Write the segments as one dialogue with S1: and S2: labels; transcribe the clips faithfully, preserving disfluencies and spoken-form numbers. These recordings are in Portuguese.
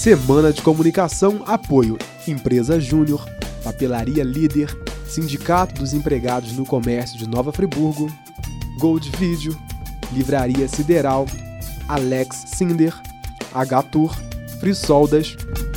S1: Semana de Comunicação Apoio Empresa Júnior, Papelaria Líder, Sindicato dos Empregados no Comércio de Nova Friburgo, Gold Video, Livraria Sideral, Alex Cinder, H-Tour, Frisoldas.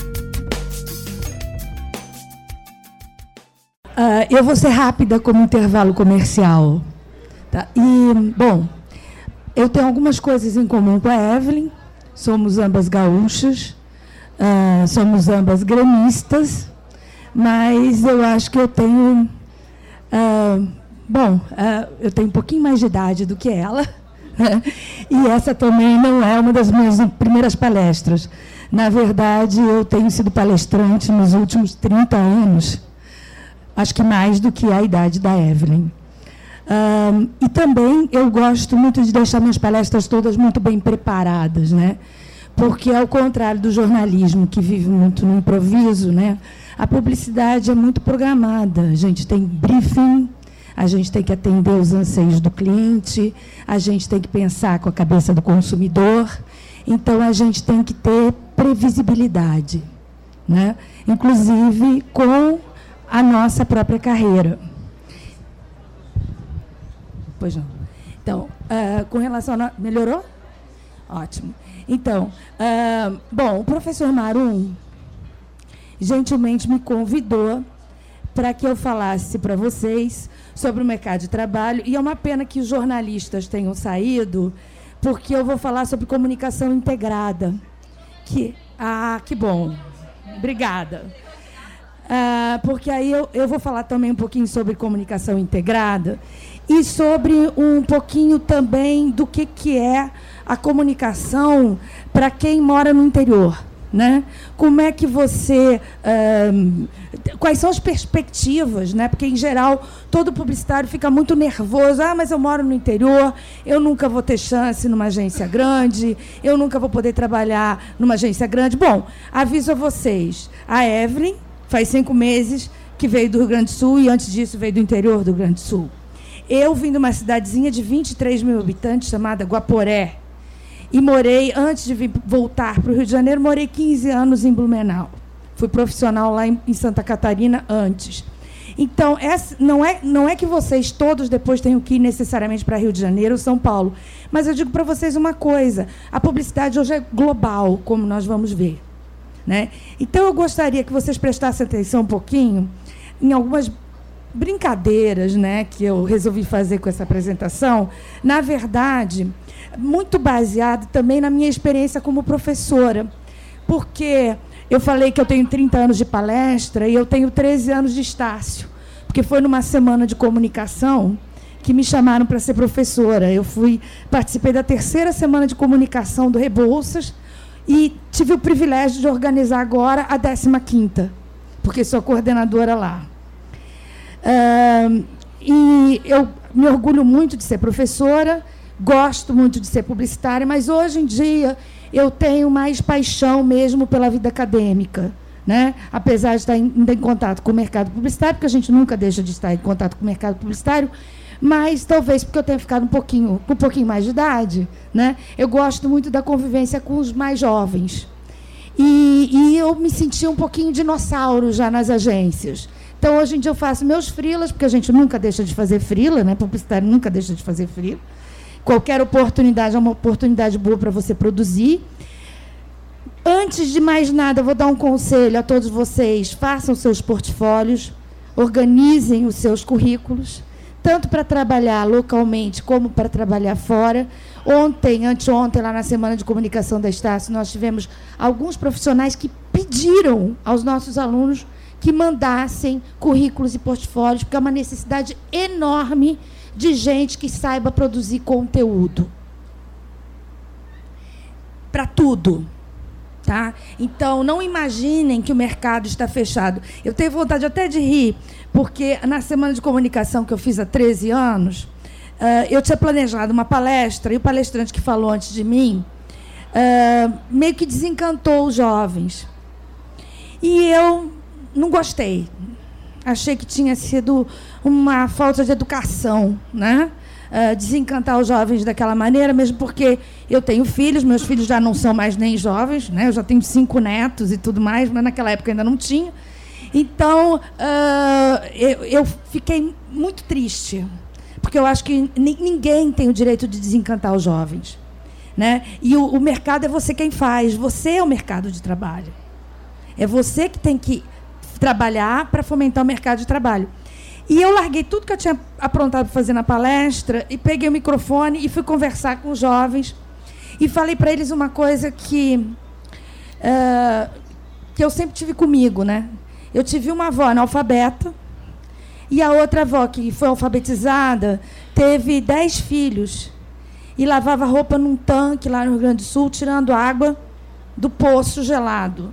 S2: Uh, eu vou ser rápida como intervalo comercial. Tá? E, bom, eu tenho algumas coisas em comum com a Evelyn. Somos ambas gaúchas, uh, somos ambas gremistas, mas eu acho que eu tenho... Uh, bom, uh, eu tenho um pouquinho mais de idade do que ela, né? E essa também não é uma das minhas primeiras palestras. Na verdade, eu tenho sido palestrante nos últimos trinta anos, acho que mais do que a idade da Evelyn. Um, e também eu gosto muito de deixar minhas palestras todas muito bem preparadas, né? Porque, ao contrário do jornalismo, que vive muito no improviso, né? A publicidade é muito programada. A gente tem briefing, a gente tem que atender os anseios do cliente, a gente tem que pensar com a cabeça do consumidor. Então, a gente tem que ter previsibilidade, né? Inclusive com a nossa própria carreira. Pois não. Então, uh, com relação a... No... Melhorou? Ótimo. Então, uh, bom, o professor Marum gentilmente me convidou para que eu falasse para vocês sobre o mercado de trabalho, e é uma pena que os jornalistas tenham saído, porque eu vou falar sobre comunicação integrada. Que, ah, que bom. Obrigada. Uh, porque aí eu, eu vou falar também um pouquinho sobre comunicação integrada e sobre um pouquinho também do que, que é a comunicação para quem mora no interior, né? Como é que você... Uh, quais são as perspectivas, né? Porque, em geral, todo publicitário fica muito nervoso. Ah, mas eu moro no interior, eu nunca vou ter chance numa agência grande, eu nunca vou poder trabalhar numa agência grande. Bom, aviso a vocês, a Evelyn faz cinco meses que veio do Rio Grande do Sul e, antes disso, veio do interior do Rio Grande do Sul. Eu vim de uma cidadezinha de vinte e três mil habitantes, chamada Guaporé, e morei, antes de vir, voltar para o Rio de Janeiro, morei quinze anos em Blumenau. Fui profissional lá em, em Santa Catarina antes. Então, essa, não, é, não é que vocês todos depois tenham que ir necessariamente para Rio de Janeiro ou São Paulo, mas eu digo para vocês uma coisa, a publicidade hoje é global, como nós vamos ver, né? Então, eu gostaria que vocês prestassem atenção um pouquinho em algumas brincadeiras, né, que eu resolvi fazer com essa apresentação, na verdade, muito baseado também na minha experiência como professora, porque eu falei que eu tenho trinta anos de palestra e eu tenho treze anos de Estácio, porque foi numa semana de comunicação que me chamaram para ser professora. Eu fui, participei da terceira semana de comunicação do Rebouças, e tive o privilégio de organizar agora a décima quinta, porque sou coordenadora lá. Uh, e eu me orgulho muito de ser professora, gosto muito de ser publicitária, mas, hoje em dia, eu tenho mais paixão mesmo pela vida acadêmica, né? Apesar de estar ainda em contato com o mercado publicitário, porque a gente nunca deixa de estar em contato com o mercado publicitário, mas talvez porque eu tenha ficado um pouquinho, com um pouquinho mais de idade, né? Eu gosto muito da convivência com os mais jovens. E, e eu me senti um pouquinho dinossauro já nas agências. Então, hoje em dia, eu faço meus freelas, porque a gente nunca deixa de fazer freela, né? Publicitário nunca deixa de fazer freela. Qualquer oportunidade é uma oportunidade boa para você produzir. Antes de mais nada, eu vou dar um conselho a todos vocês. Façam seus portfólios, organizem os seus currículos, tanto para trabalhar localmente como para trabalhar fora. Ontem, anteontem, lá na Semana de Comunicação da Estácio, nós tivemos alguns profissionais que pediram aos nossos alunos que mandassem currículos e portfólios, porque é uma necessidade enorme de gente que saiba produzir conteúdo. Para tudo. Tá? Então, não imaginem que o mercado está fechado. Eu tenho vontade até de rir, porque na Semana de Comunicação que eu fiz há treze anos, uh, eu tinha planejado uma palestra, e o palestrante que falou antes de mim uh, meio que desencantou os jovens. E eu não gostei. Achei que tinha sido uma falta de educação, né? uh, desencantar os jovens daquela maneira, mesmo porque eu tenho filhos, meus filhos já não são mais nem jovens, né? Eu já tenho cinco netos e tudo mais, mas naquela época ainda não tinha. Então, uh, eu, eu fiquei muito triste, porque eu acho que ninguém tem o direito de desencantar os jovens, né? E o, o mercado é você quem faz, você é o mercado de trabalho. É você que tem que trabalhar para fomentar o mercado de trabalho. E eu larguei tudo que eu tinha aprontado para fazer na palestra e peguei o microfone e fui conversar com os jovens e falei para eles uma coisa que, uh, que eu sempre tive comigo, né? Eu tive uma avó analfabeta e a outra avó, que foi alfabetizada, teve dez filhos e lavava roupa num tanque lá no Rio Grande do Sul, tirando água do poço gelado.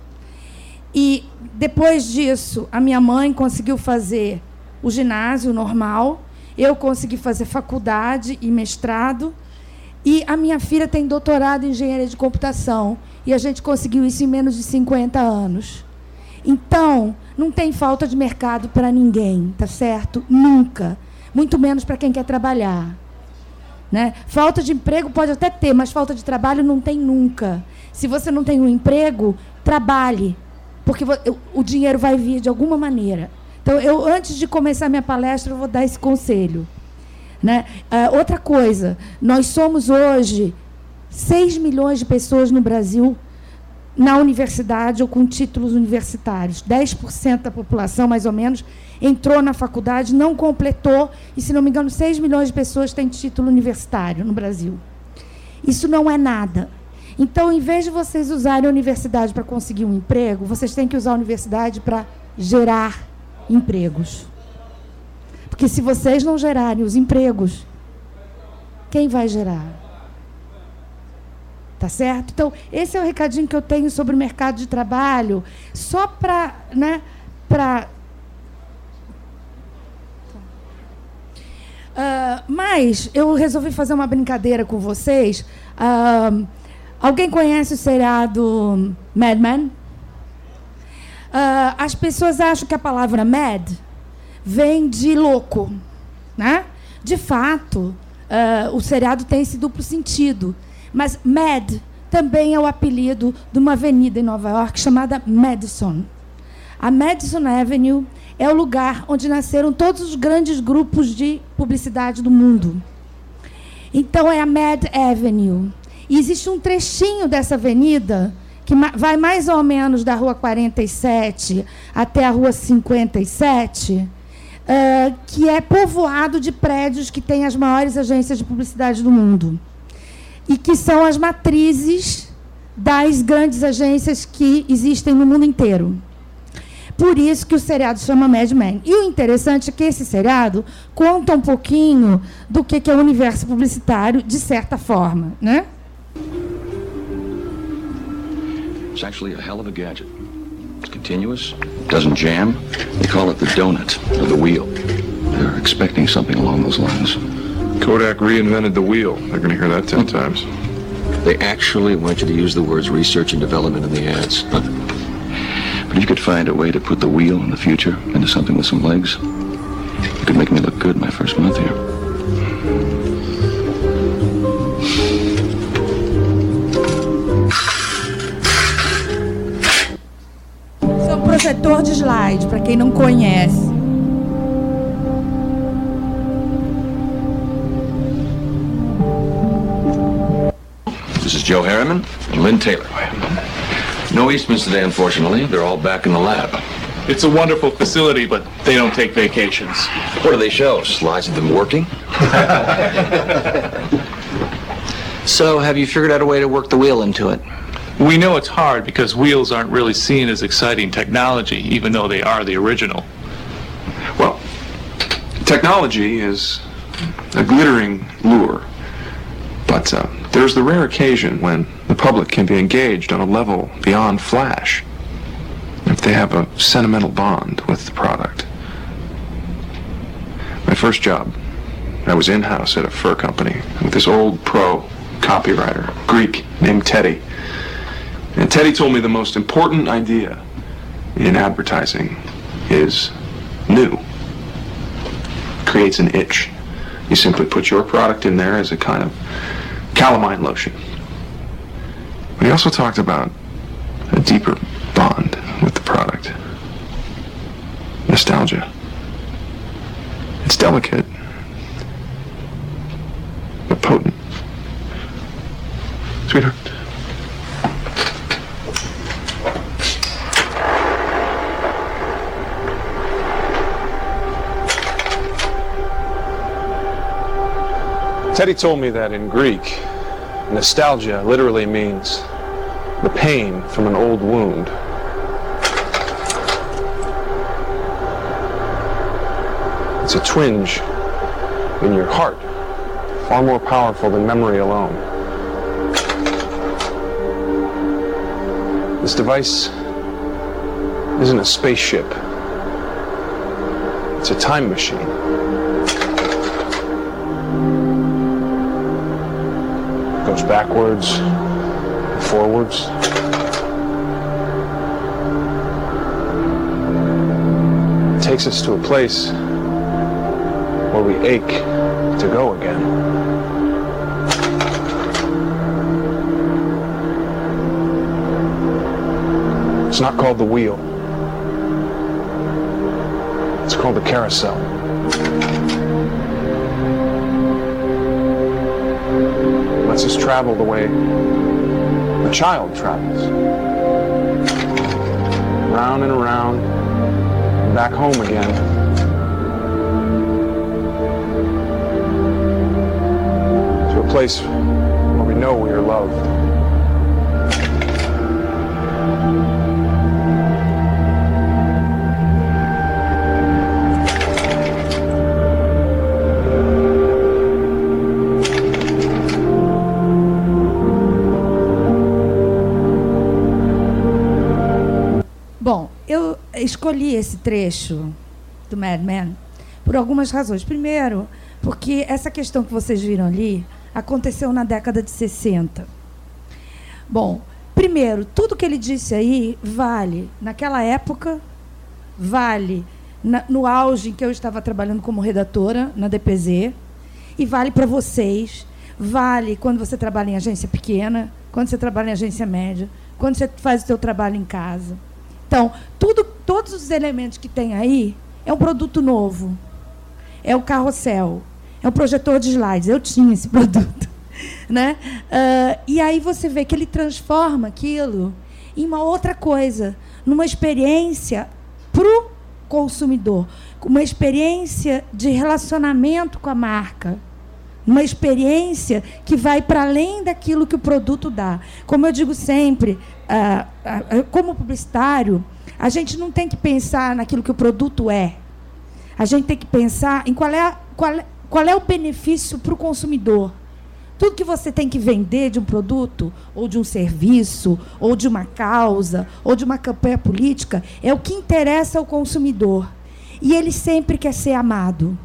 S2: E, depois disso, a minha mãe conseguiu fazer o ginásio normal, eu consegui fazer faculdade e mestrado, e a minha filha tem doutorado em engenharia de computação, e a gente conseguiu isso em menos de cinquenta anos. Então, não tem falta de mercado para ninguém, tá certo? Nunca. Muito menos para quem quer trabalhar. Né? Falta de emprego pode até ter, mas falta de trabalho não tem nunca. Se você não tem um emprego, trabalhe, porque o dinheiro vai vir de alguma maneira. Então, eu, antes de começar a minha palestra, eu vou dar esse conselho. Né? Uh, outra coisa, nós somos hoje seis milhões de pessoas no Brasil na universidade ou com títulos universitários. dez por cento da população, mais ou menos, entrou na faculdade, não completou, e, se não me engano, seis milhões de pessoas têm título universitário no Brasil. Isso não é nada. Então, em vez de vocês usarem a universidade para conseguir um emprego, vocês têm que usar a universidade para gerar empregos. Porque, se vocês não gerarem os empregos, quem vai gerar? Tá certo? Então, esse é o recadinho que eu tenho sobre o mercado de trabalho, só para, né, para... Uh, mas eu resolvi fazer uma brincadeira com vocês. Uh, alguém conhece o seriado Mad Men? Uh, as pessoas acham que a palavra mad vem de louco, né? De fato, uh, o seriado tem esse duplo sentido. Mas Mad também é o apelido de uma avenida em Nova York chamada Madison. A Madison Avenue é o lugar onde nasceram todos os grandes grupos de publicidade do mundo. Então, é a Mad Avenue. E existe um trechinho dessa avenida que vai mais ou menos da Rua quarenta e sete até a Rua cinquenta e sete, uh, que é povoado de prédios que têm as maiores agências de publicidade do mundo. E que são as matrizes das grandes agências que existem no mundo inteiro. Por isso que o seriado chama Mad Men. E o interessante é que esse seriado conta um pouquinho do que é o universo publicitário, de certa forma, né?
S3: It's actually a hell of a gadget. It's continuous, doesn't jam. They call it the donut, or the wheel. They're expecting something along those lines.
S4: Kodak reinvented the wheel. They're going to hear that ten times.
S3: They actually want you to use the words research and development in the ads. But if you could find a way to put the wheel in the future into something with some legs, you could make me look good my first month here.
S2: Esse é um projetor de slide, para quem não conhece.
S3: This is Joe Harriman and Lynn Taylor. No Eastmans today, unfortunately. They're all back in the lab.
S5: It's a wonderful facility, but they don't take vacations.
S3: What do they show? Slides of them working?
S6: So, have you figured out a way to work the wheel into it?
S5: We know it's hard because wheels aren't really seen as exciting technology, even though they are the original.
S4: Well, technology is a glittering lure. But uh, there's the rare occasion when the public can be engaged on a level beyond flash, if they have a sentimental bond with the product. My first job, I was in-house at a fur company with this old pro copywriter, Greek, named Teddy. And Teddy told me the most important idea in advertising is new. Creates an itch. You simply put your product in there as a kind of calamine lotion. But he also talked about a deeper bond with the product. Nostalgia. It's delicate, but potent. Sweetheart. Teddy told me that in Greek, nostalgia literally means the pain from an old wound. It's a twinge in your heart, far more powerful than memory alone. This device isn't a spaceship. It's a time machine. It goes backwards, forwards. It takes us to a place where we ache to go again. It's not called the wheel. It's called the carousel. It lets us travel the way a child travels. Round and around, and back home again. To a place where we know we are loved.
S2: Bom, eu escolhi esse trecho do Mad Men por algumas razões. Primeiro, porque essa questão que vocês viram ali aconteceu na década de sessenta. Bom, primeiro, tudo que ele disse aí vale naquela época, vale na, no auge em que eu estava trabalhando como redatora na D P Z, e vale para vocês, vale quando você trabalha em agência pequena, quando você trabalha em agência média, quando você faz o seu trabalho em casa. Então, tudo, todos os elementos que tem aí é um produto novo. É o carrossel, é um projetor de slides. Eu tinha esse produto. Né? Uh, e aí você vê que ele transforma aquilo em uma outra coisa, numa experiência para o consumidor, uma experiência de relacionamento com a marca, uma experiência que vai para além daquilo que o produto dá. Como eu digo sempre, ah, ah, como publicitário, a gente não tem que pensar naquilo que o produto é. A gente tem que pensar em qual é, qual é, qual é o benefício para o consumidor. Tudo que você tem que vender de um produto, ou de um serviço, ou de uma causa, ou de uma campanha política, é o que interessa ao consumidor. E ele sempre quer ser amado.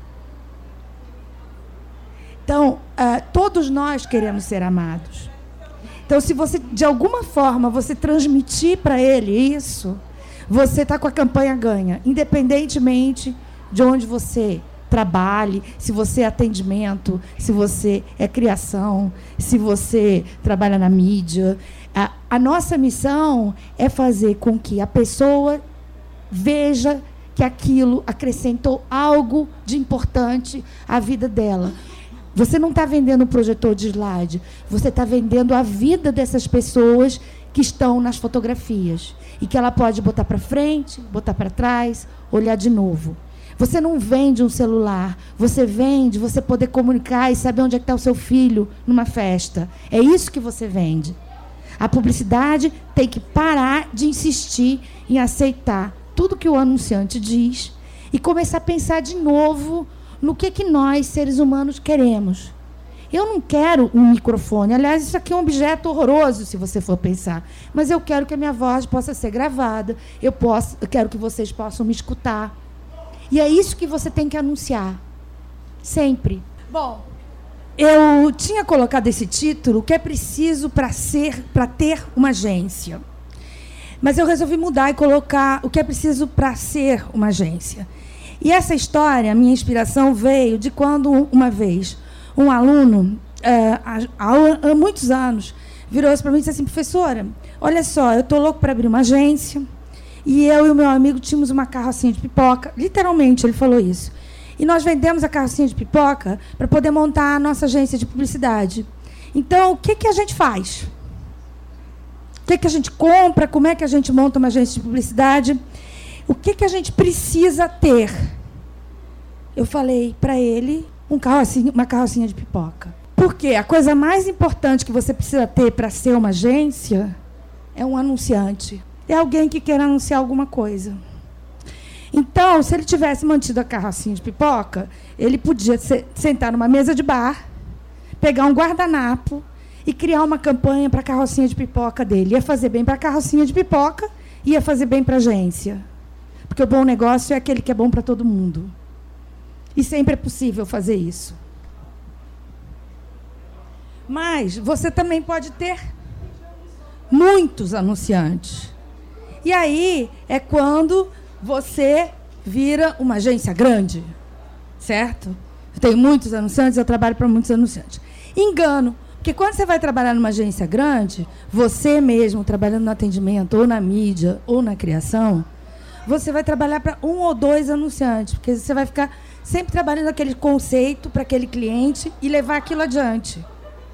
S2: Então, uh, todos nós queremos ser amados. Então, se você, de alguma forma, você transmitir para ele isso, você está com a campanha ganha, independentemente de onde você trabalhe, se você é atendimento, se você é criação, se você trabalha na mídia. A, a nossa missão é fazer com que a pessoa veja que aquilo acrescentou algo de importante à vida dela. Você não está vendendo um projetor de slide, você está vendendo a vida dessas pessoas que estão nas fotografias e que ela pode botar para frente, botar para trás, olhar de novo. Você não vende um celular, você vende você poder comunicar e saber onde é que está o seu filho numa festa. É isso que você vende. A publicidade tem que parar de insistir em aceitar tudo que o anunciante diz e começar a pensar de novo no que, que nós, seres humanos, queremos. Eu não quero um microfone. Aliás, isso aqui é um objeto horroroso, se você for pensar. Mas eu quero que a minha voz possa ser gravada. Eu, posso, eu quero que vocês possam me escutar. E é isso que você tem que anunciar. Sempre. Bom, eu tinha colocado esse título, o que é preciso para ser, para ter uma agência. Mas eu resolvi mudar e colocar o que é preciso para ser uma agência. E essa história, a minha inspiração veio de quando, uma vez, um aluno, uh, há, há, há muitos anos, virou-se para mim e disse assim: professora, olha só, eu estou louco para abrir uma agência, e eu e o meu amigo tínhamos uma carrocinha de pipoca, literalmente ele falou isso, e nós vendemos a carrocinha de pipoca para poder montar a nossa agência de publicidade. Então, o que, que a gente faz? O que, que a gente compra? Como é que a gente monta uma agência de publicidade? O que, que a gente precisa ter? Eu falei para ele um carrocinha, uma carrocinha de pipoca. Porque a coisa mais importante que você precisa ter para ser uma agência é um anunciante. É alguém que quer anunciar alguma coisa. Então, se ele tivesse mantido a carrocinha de pipoca, ele podia se, sentar numa mesa de bar, pegar um guardanapo e criar uma campanha para a carrocinha de pipoca dele. Ia fazer bem para a carrocinha de pipoca, ia fazer bem para a agência. Porque o bom negócio é aquele que é bom para todo mundo. E sempre é possível fazer isso. Mas você também pode ter muitos anunciantes. E aí é quando você vira uma agência grande, certo? Eu tenho muitos anunciantes, eu trabalho para muitos anunciantes. Engano, porque quando você vai trabalhar numa agência grande, você mesmo, trabalhando no atendimento, ou na mídia, ou na criação, você vai trabalhar para um ou dois anunciantes, porque você vai ficar sempre trabalhando aquele conceito para aquele cliente e levar aquilo adiante.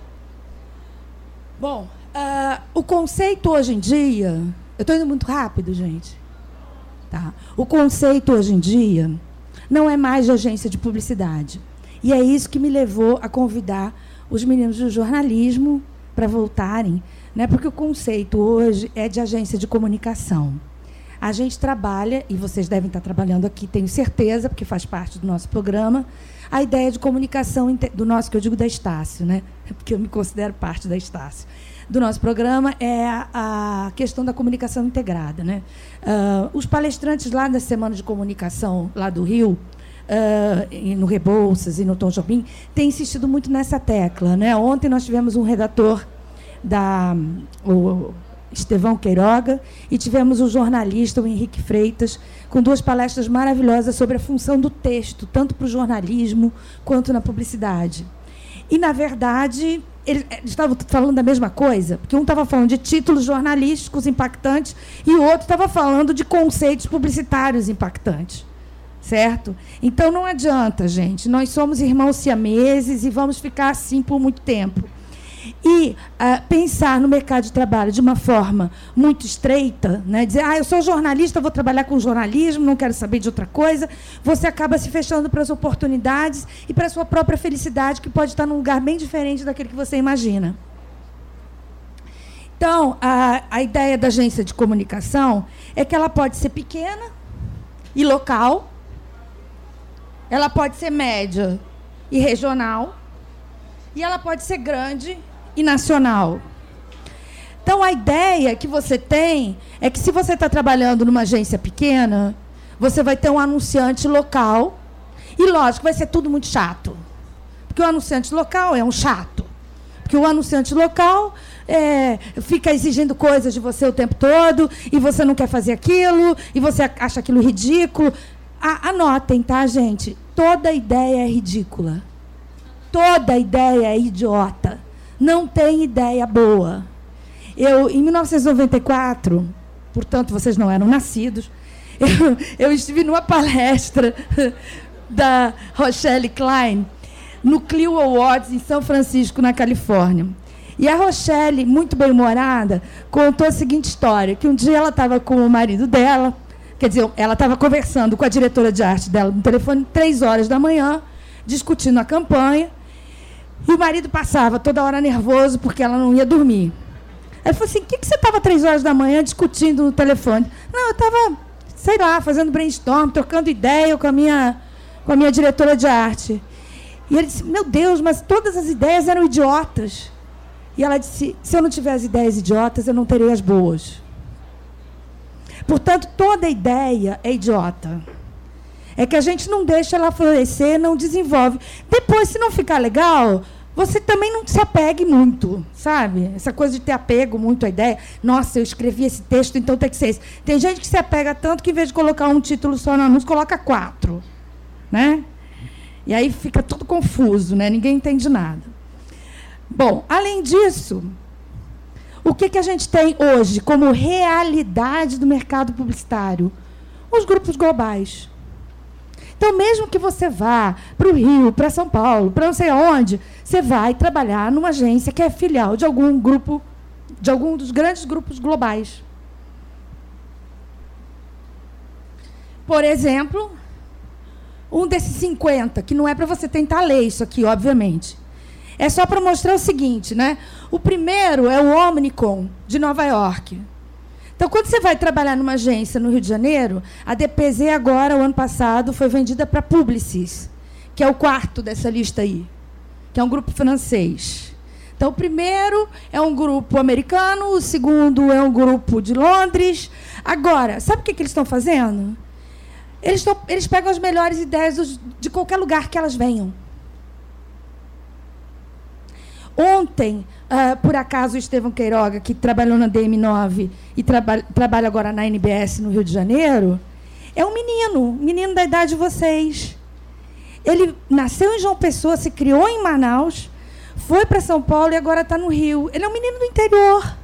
S2: Bom, uh, o conceito hoje em dia... Eu estou indo muito rápido, gente. Tá. O conceito hoje em dia não é mais de agência de publicidade. E é isso que me levou a convidar os meninos do jornalismo para voltarem, né? Porque o conceito hoje é de agência de comunicação. A gente trabalha, e vocês devem estar trabalhando aqui, tenho certeza, porque faz parte do nosso programa, a ideia de comunicação do nosso, que eu digo da Estácio, né? Porque eu me considero parte da Estácio. Do nosso programa é a questão da comunicação integrada, né? Uh, os palestrantes lá da Semana de Comunicação, lá do Rio, uh, e no Rebouças e no Tom Jobim, têm insistido muito nessa tecla, né? Ontem nós tivemos um redator, da, o Estevão Queiroga, e tivemos um jornalista, o Henrique Freitas, com duas palestras maravilhosas sobre a função do texto, tanto para o jornalismo quanto na publicidade. E, na verdade, eles estavam falando da mesma coisa, porque um estava falando de títulos jornalísticos impactantes e o outro estava falando de conceitos publicitários impactantes. Certo? Então, não adianta, gente. Nós somos irmãos siameses e vamos ficar assim por muito tempo. E uh, pensar no mercado de trabalho de uma forma muito estreita, né? Dizer, ah, eu sou jornalista, vou trabalhar com jornalismo, não quero saber de outra coisa, você acaba se fechando para as oportunidades e para a sua própria felicidade, que pode estar num lugar bem diferente daquele que você imagina. Então, a, a ideia da agência de comunicação é que ela pode ser pequena e local, ela pode ser média e regional, e ela pode ser grande e nacional. Então, a ideia que você tem é que, se você está trabalhando numa agência pequena, você vai ter um anunciante local, e, lógico, vai ser tudo muito chato. Porque o anunciante local é um chato. Porque o anunciante local é, fica exigindo coisas de você o tempo todo, e você não quer fazer aquilo, e você acha aquilo ridículo. A, anotem, tá, gente? Toda ideia é ridícula. Toda ideia é idiota. Não tem ideia boa. Eu, em mil novecentos e noventa e quatro, portanto, vocês não eram nascidos, eu, eu estive numa palestra da Rochelle Klein, no Clio Awards, em São Francisco, na Califórnia. E a Rochelle, muito bem-humorada, contou a seguinte história, que um dia ela estava com o marido dela, quer dizer, ela estava conversando com a diretora de arte dela no telefone, três horas da manhã, discutindo a campanha, e o marido passava toda hora nervoso porque ela não ia dormir. Ela falou assim, o que, que você estava três horas da manhã discutindo no telefone? Não, eu estava, sei lá, fazendo brainstorm, trocando ideia com a minha, com a minha diretora de arte. E ele disse, meu Deus, mas todas as ideias eram idiotas. E ela disse, se eu não tiver as ideias idiotas, eu não terei as boas. Portanto, toda ideia é idiota. É que a gente não deixa ela florescer, não desenvolve. Depois, se não ficar legal, você também não se apegue muito, sabe? Essa coisa de ter apego muito à ideia. Nossa, eu escrevi esse texto, então tem que ser esse. Tem gente que se apega tanto que, em vez de colocar um título só no anúncio, coloca quatro. né? E aí fica tudo confuso, né? Ninguém entende nada. Bom, além disso, o que, que a gente tem hoje como realidade do mercado publicitário? Os grupos globais. Então, mesmo que você vá para o Rio, para São Paulo, para não sei aonde, você vai trabalhar numa agência que é filial de algum grupo, de algum dos grandes grupos globais. Por exemplo, um desses cinquenta, que não é para você tentar ler isso aqui, obviamente. É só para mostrar o seguinte, né? O primeiro é o Omnicom, de Nova York. Então, quando você vai trabalhar numa agência no Rio de Janeiro, a D P Z agora, o ano passado, foi vendida para a Publicis, que é o quarto dessa lista aí, que é um grupo francês. Então, o primeiro é um grupo americano, o segundo é um grupo de Londres. Agora, sabe o que, que eles estão fazendo? Eles, tão, eles pegam as melhores ideias dos, de qualquer lugar que elas venham. Ontem, uh, por acaso, o Estevão Queiroga, que trabalhou na D M nove e traba trabalha agora na N B S no Rio de Janeiro, é um menino, menino da idade de vocês. Ele nasceu em João Pessoa, se criou em Manaus, foi para São Paulo e agora está no Rio. Ele é um menino do interior.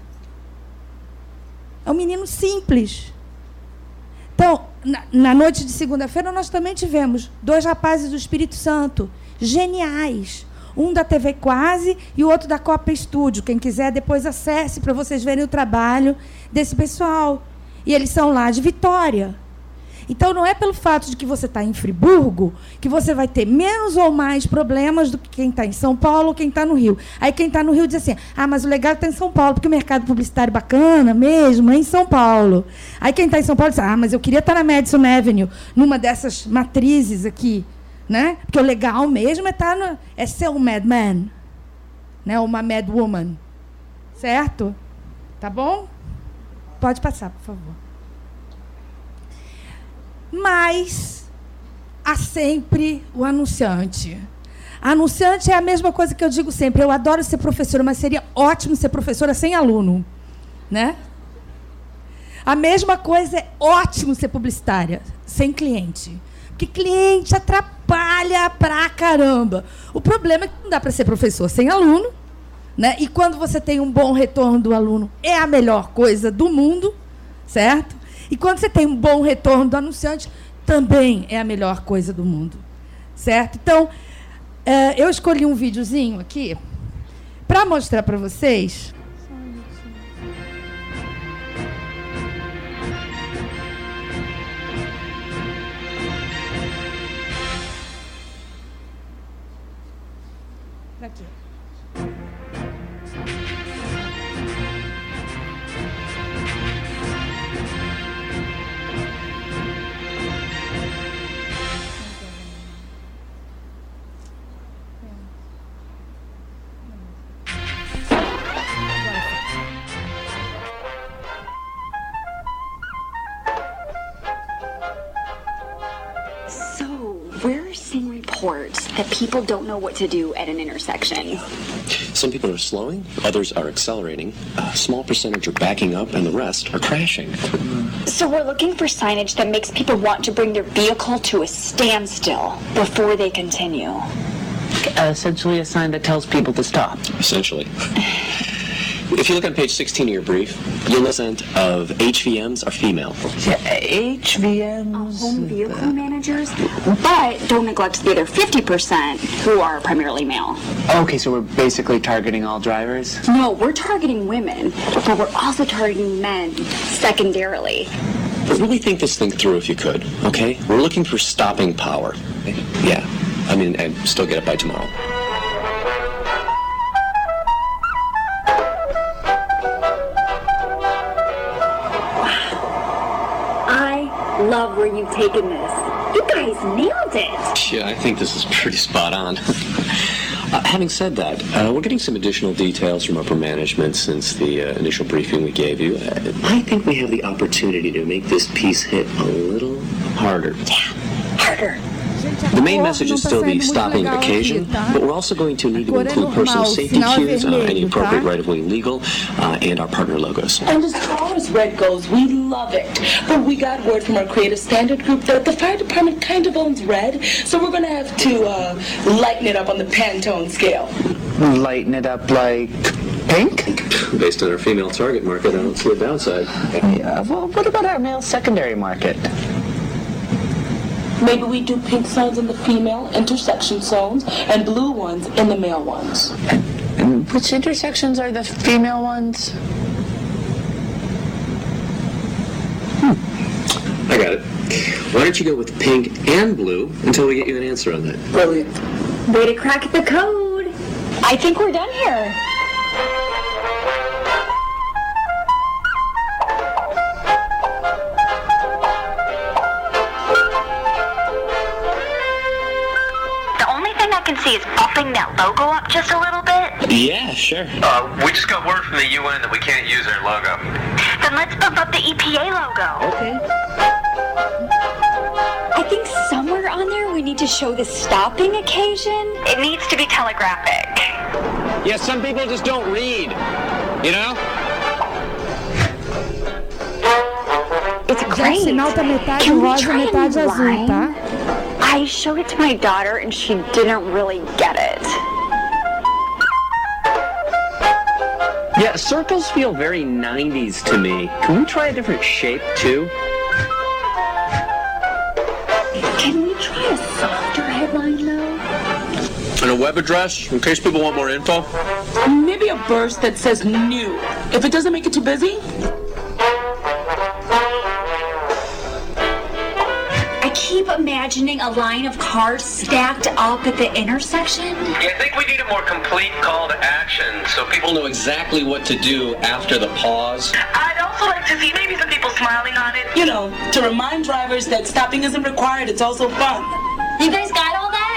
S2: É um menino simples. Então, na, na noite de segunda-feira, nós também tivemos dois rapazes do Espírito Santo, geniais. Um da T V Quase e o outro da Copa Estúdio. Quem quiser, depois acesse para vocês verem o trabalho desse pessoal. E eles são lá de Vitória. Então, não é pelo fato de que você está em Friburgo que você vai ter menos ou mais problemas do que quem está em São Paulo ou quem está no Rio. Aí quem está no Rio diz assim, ah, mas o legal está em São Paulo, porque o mercado publicitário bacana mesmo é em São Paulo. Aí quem está em São Paulo diz, ah, mas eu queria estar na Madison Avenue, numa dessas matrizes aqui. Né? Porque o legal mesmo é, estar no, é ser um madman, né? Uma mad woman. Certo? Tá bom? Pode passar, por favor. Mas há sempre o anunciante. Anunciante é a mesma coisa que eu digo sempre. Eu adoro ser professora, mas seria ótimo ser professora sem aluno. Né? A mesma coisa é ótimo ser publicitária, sem cliente. Porque cliente atrapalha pra caramba. O problema é que não dá para ser professor sem aluno, né? E quando você tem um bom retorno do aluno, é a melhor coisa do mundo, certo? E quando você tem um bom retorno do anunciante, também é a melhor coisa do mundo, certo? Então, é, eu escolhi um videozinho aqui para mostrar para vocês. Aqui.
S7: That people don't know what to do at an intersection.
S8: Some people are slowing, others are accelerating, a small percentage are backing up, and the rest are crashing.
S7: So we're looking for signage that makes people want to bring their vehicle to a standstill before they continue.
S9: Uh, essentially a sign that tells people to stop.
S8: Essentially. If you look on page sixteen of your brief, you'll notice of H V Ms are female.
S9: Yeah, H V Ms?
S7: Uh, home vehicle managers, but don't neglect the other fifty percent who are primarily male.
S9: Okay, so we're basically targeting all drivers?
S7: No, we're targeting women, but we're also targeting men secondarily.
S8: But really think this thing through if you could, okay? We're looking for stopping power. Yeah, I mean, and still get it by tomorrow.
S7: Love where you've taken this. You guys nailed it.
S8: Yeah, I think this is pretty spot on. uh, having said that, uh, we're getting some additional details from upper management since the uh, initial briefing we gave you. Uh, I think we have the opportunity to make this piece hit a little harder.
S7: Yeah, harder.
S8: The main message is still the stopping occasion, but we're also going to need to include personal safety cues, uh, any appropriate right-of-way legal, uh, and our partner logos.
S9: And as far as red goes, we love it. But we got word from our creative standard group that the fire department kind of owns red, so we're going to have to uh, lighten it up on the Pantone scale.
S6: Lighten it up like pink?
S8: Based on our female target market, I don't see a downside.
S6: Yeah, well, what about our male secondary market?
S9: Maybe we do pink signs in the female intersection zones and blue ones in the male ones.
S6: And, and which intersections are the female ones?
S8: Hmm. I got it. Why don't you go with pink and blue until we get you an answer on that?
S9: Brilliant.
S7: Way to crack the code. I think we're done here.
S10: I can see is bumping that logo up just a little bit.
S8: Yeah, sure.
S11: Uh, we just got word from the U N that we can't use their logo.
S10: Then let's bump up the E P A logo.
S8: Okay.
S7: I think somewhere on there we need to show the stopping occasion.
S10: It needs to be telegraphic.
S6: Yeah, some people just don't read, you know?
S7: It's great.
S2: O sinal tá metade
S7: Can we
S2: rosa,
S7: try a
S2: metade
S7: new
S2: azul,
S7: line?
S2: tá?
S7: I showed it to my daughter and she didn't really get it.
S6: Yeah, circles feel very nineties to me. Can we try a different shape, too?
S7: Can we try a softer headline, though?
S8: And a web address, in case people want more info?
S9: Maybe a burst that says new. If it doesn't make it too busy.
S7: I keep imagining a line of cars stacked up at the intersection.
S11: Yeah, I think we need a more complete call to action so people
S8: People know exactly what to do after the pause.
S10: I'd also like to see maybe some people smiling on it.
S9: You know, to remind drivers that stopping isn't required, it's also fun.
S7: You guys got all that?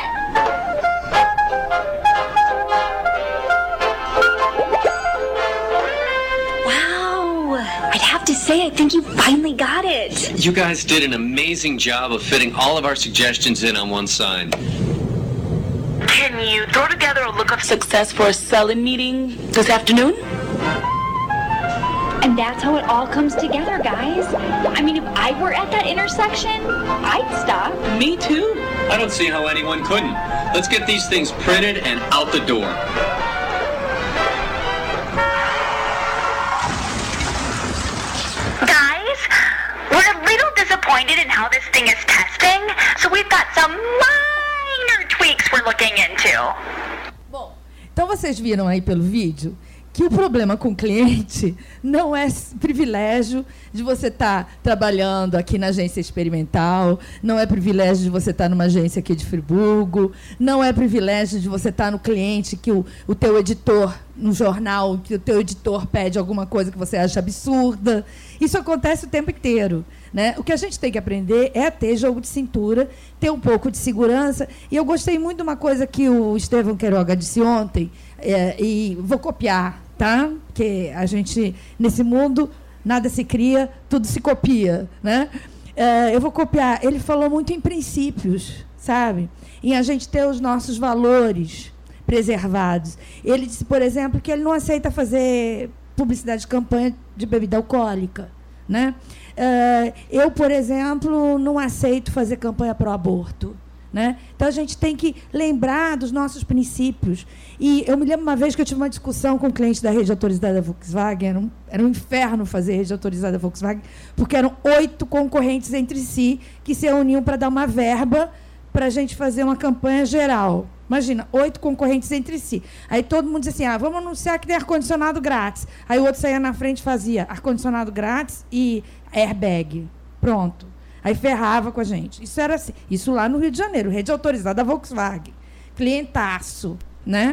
S7: Wow. I'd have to say, I think you finally got it.
S8: You guys did an amazing job of fitting all of our suggestions in on one sign.
S10: Can you throw together a look of
S9: Success for a selling meeting this afternoon?
S7: And that's how it all comes together, guys. I mean, if I were at that intersection, I'd stop.
S9: Me too.
S8: I don't see how anyone couldn't. Let's get these things printed and out the door.
S10: Guys, we're a little disappointed in how this thing is testing, so we've got some minor tweaks we're looking into.
S2: Bom, então vocês viram aí pelo vídeo que o problema com o cliente não é privilégio de você estar trabalhando aqui na agência experimental, não é privilégio de você estar numa agência aqui de Friburgo, não é privilégio de você estar no cliente que o, o teu editor, no jornal, que o teu editor pede alguma coisa que você acha absurda. Isso acontece o tempo inteiro, né? O que a gente tem que aprender é ter jogo de cintura, ter um pouco de segurança. E eu gostei muito de uma coisa que o Estevão Queiroga disse ontem, é, e vou copiar, tá? Porque a gente, nesse mundo, nada se cria, tudo se copia, né? É, eu vou copiar. Ele falou muito em princípios, sabe? Em a gente ter os nossos valores preservados. Ele disse, por exemplo, que ele não aceita fazer publicidade de campanha de bebida alcoólica, né? É, eu, por exemplo, não aceito fazer campanha pró-aborto, né? Então, a gente tem que lembrar dos nossos princípios. E eu me lembro uma vez que eu tive uma discussão com um cliente da rede autorizada da Volkswagen, era um, era um inferno fazer rede autorizada da Volkswagen, porque eram oito concorrentes entre si que se reuniam para dar uma verba para a gente fazer uma campanha geral. Imagina, oito concorrentes entre si. Aí todo mundo dizia assim, ah, vamos anunciar que tem ar-condicionado grátis. Aí o outro saía na frente e fazia ar-condicionado grátis e airbag. Pronto. Aí ferrava com a gente. Isso era assim. Isso lá no Rio de Janeiro, rede autorizada da Volkswagen. Clientaço, né?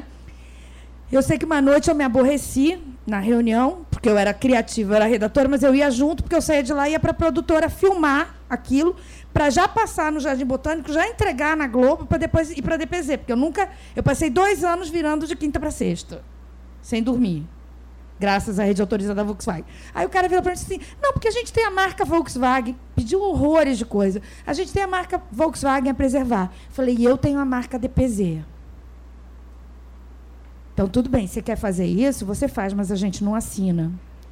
S2: Eu sei que uma noite eu me aborreci na reunião, porque eu era criativa, eu era redatora, mas eu ia junto, porque eu saía de lá e ia para a produtora filmar aquilo, para já passar no Jardim Botânico, já entregar na Globo, para depois ir para a D P Z, porque eu nunca... Eu passei dois anos virando de quinta para sexta, sem dormir. graças à rede autorizada da Volkswagen. Aí o cara virou para mim assim, não, porque a gente tem a marca Volkswagen, pediu horrores de coisa, a gente tem a marca Volkswagen a preservar. Falei, e eu tenho a marca D P Z. Então, tudo bem, você quer fazer isso, você faz, mas a gente não assina.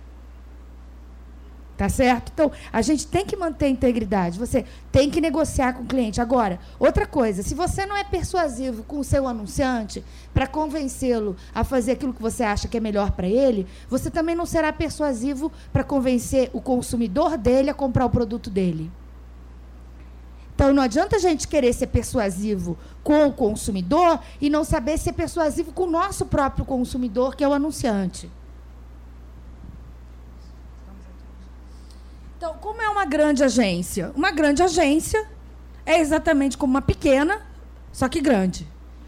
S2: Tá certo? Então, a gente tem que manter a integridade, você tem que negociar com o cliente. Agora, outra coisa, se você não é persuasivo com o seu anunciante para convencê-lo a fazer aquilo que você acha que é melhor para ele, você também não será persuasivo para convencer o consumidor dele a comprar o produto dele. Então, não adianta a gente querer ser persuasivo com o consumidor e não saber ser persuasivo com o nosso próprio consumidor, que é o anunciante. Então, como é uma grande agência? Uma grande agência é exatamente como uma pequena, só que grande.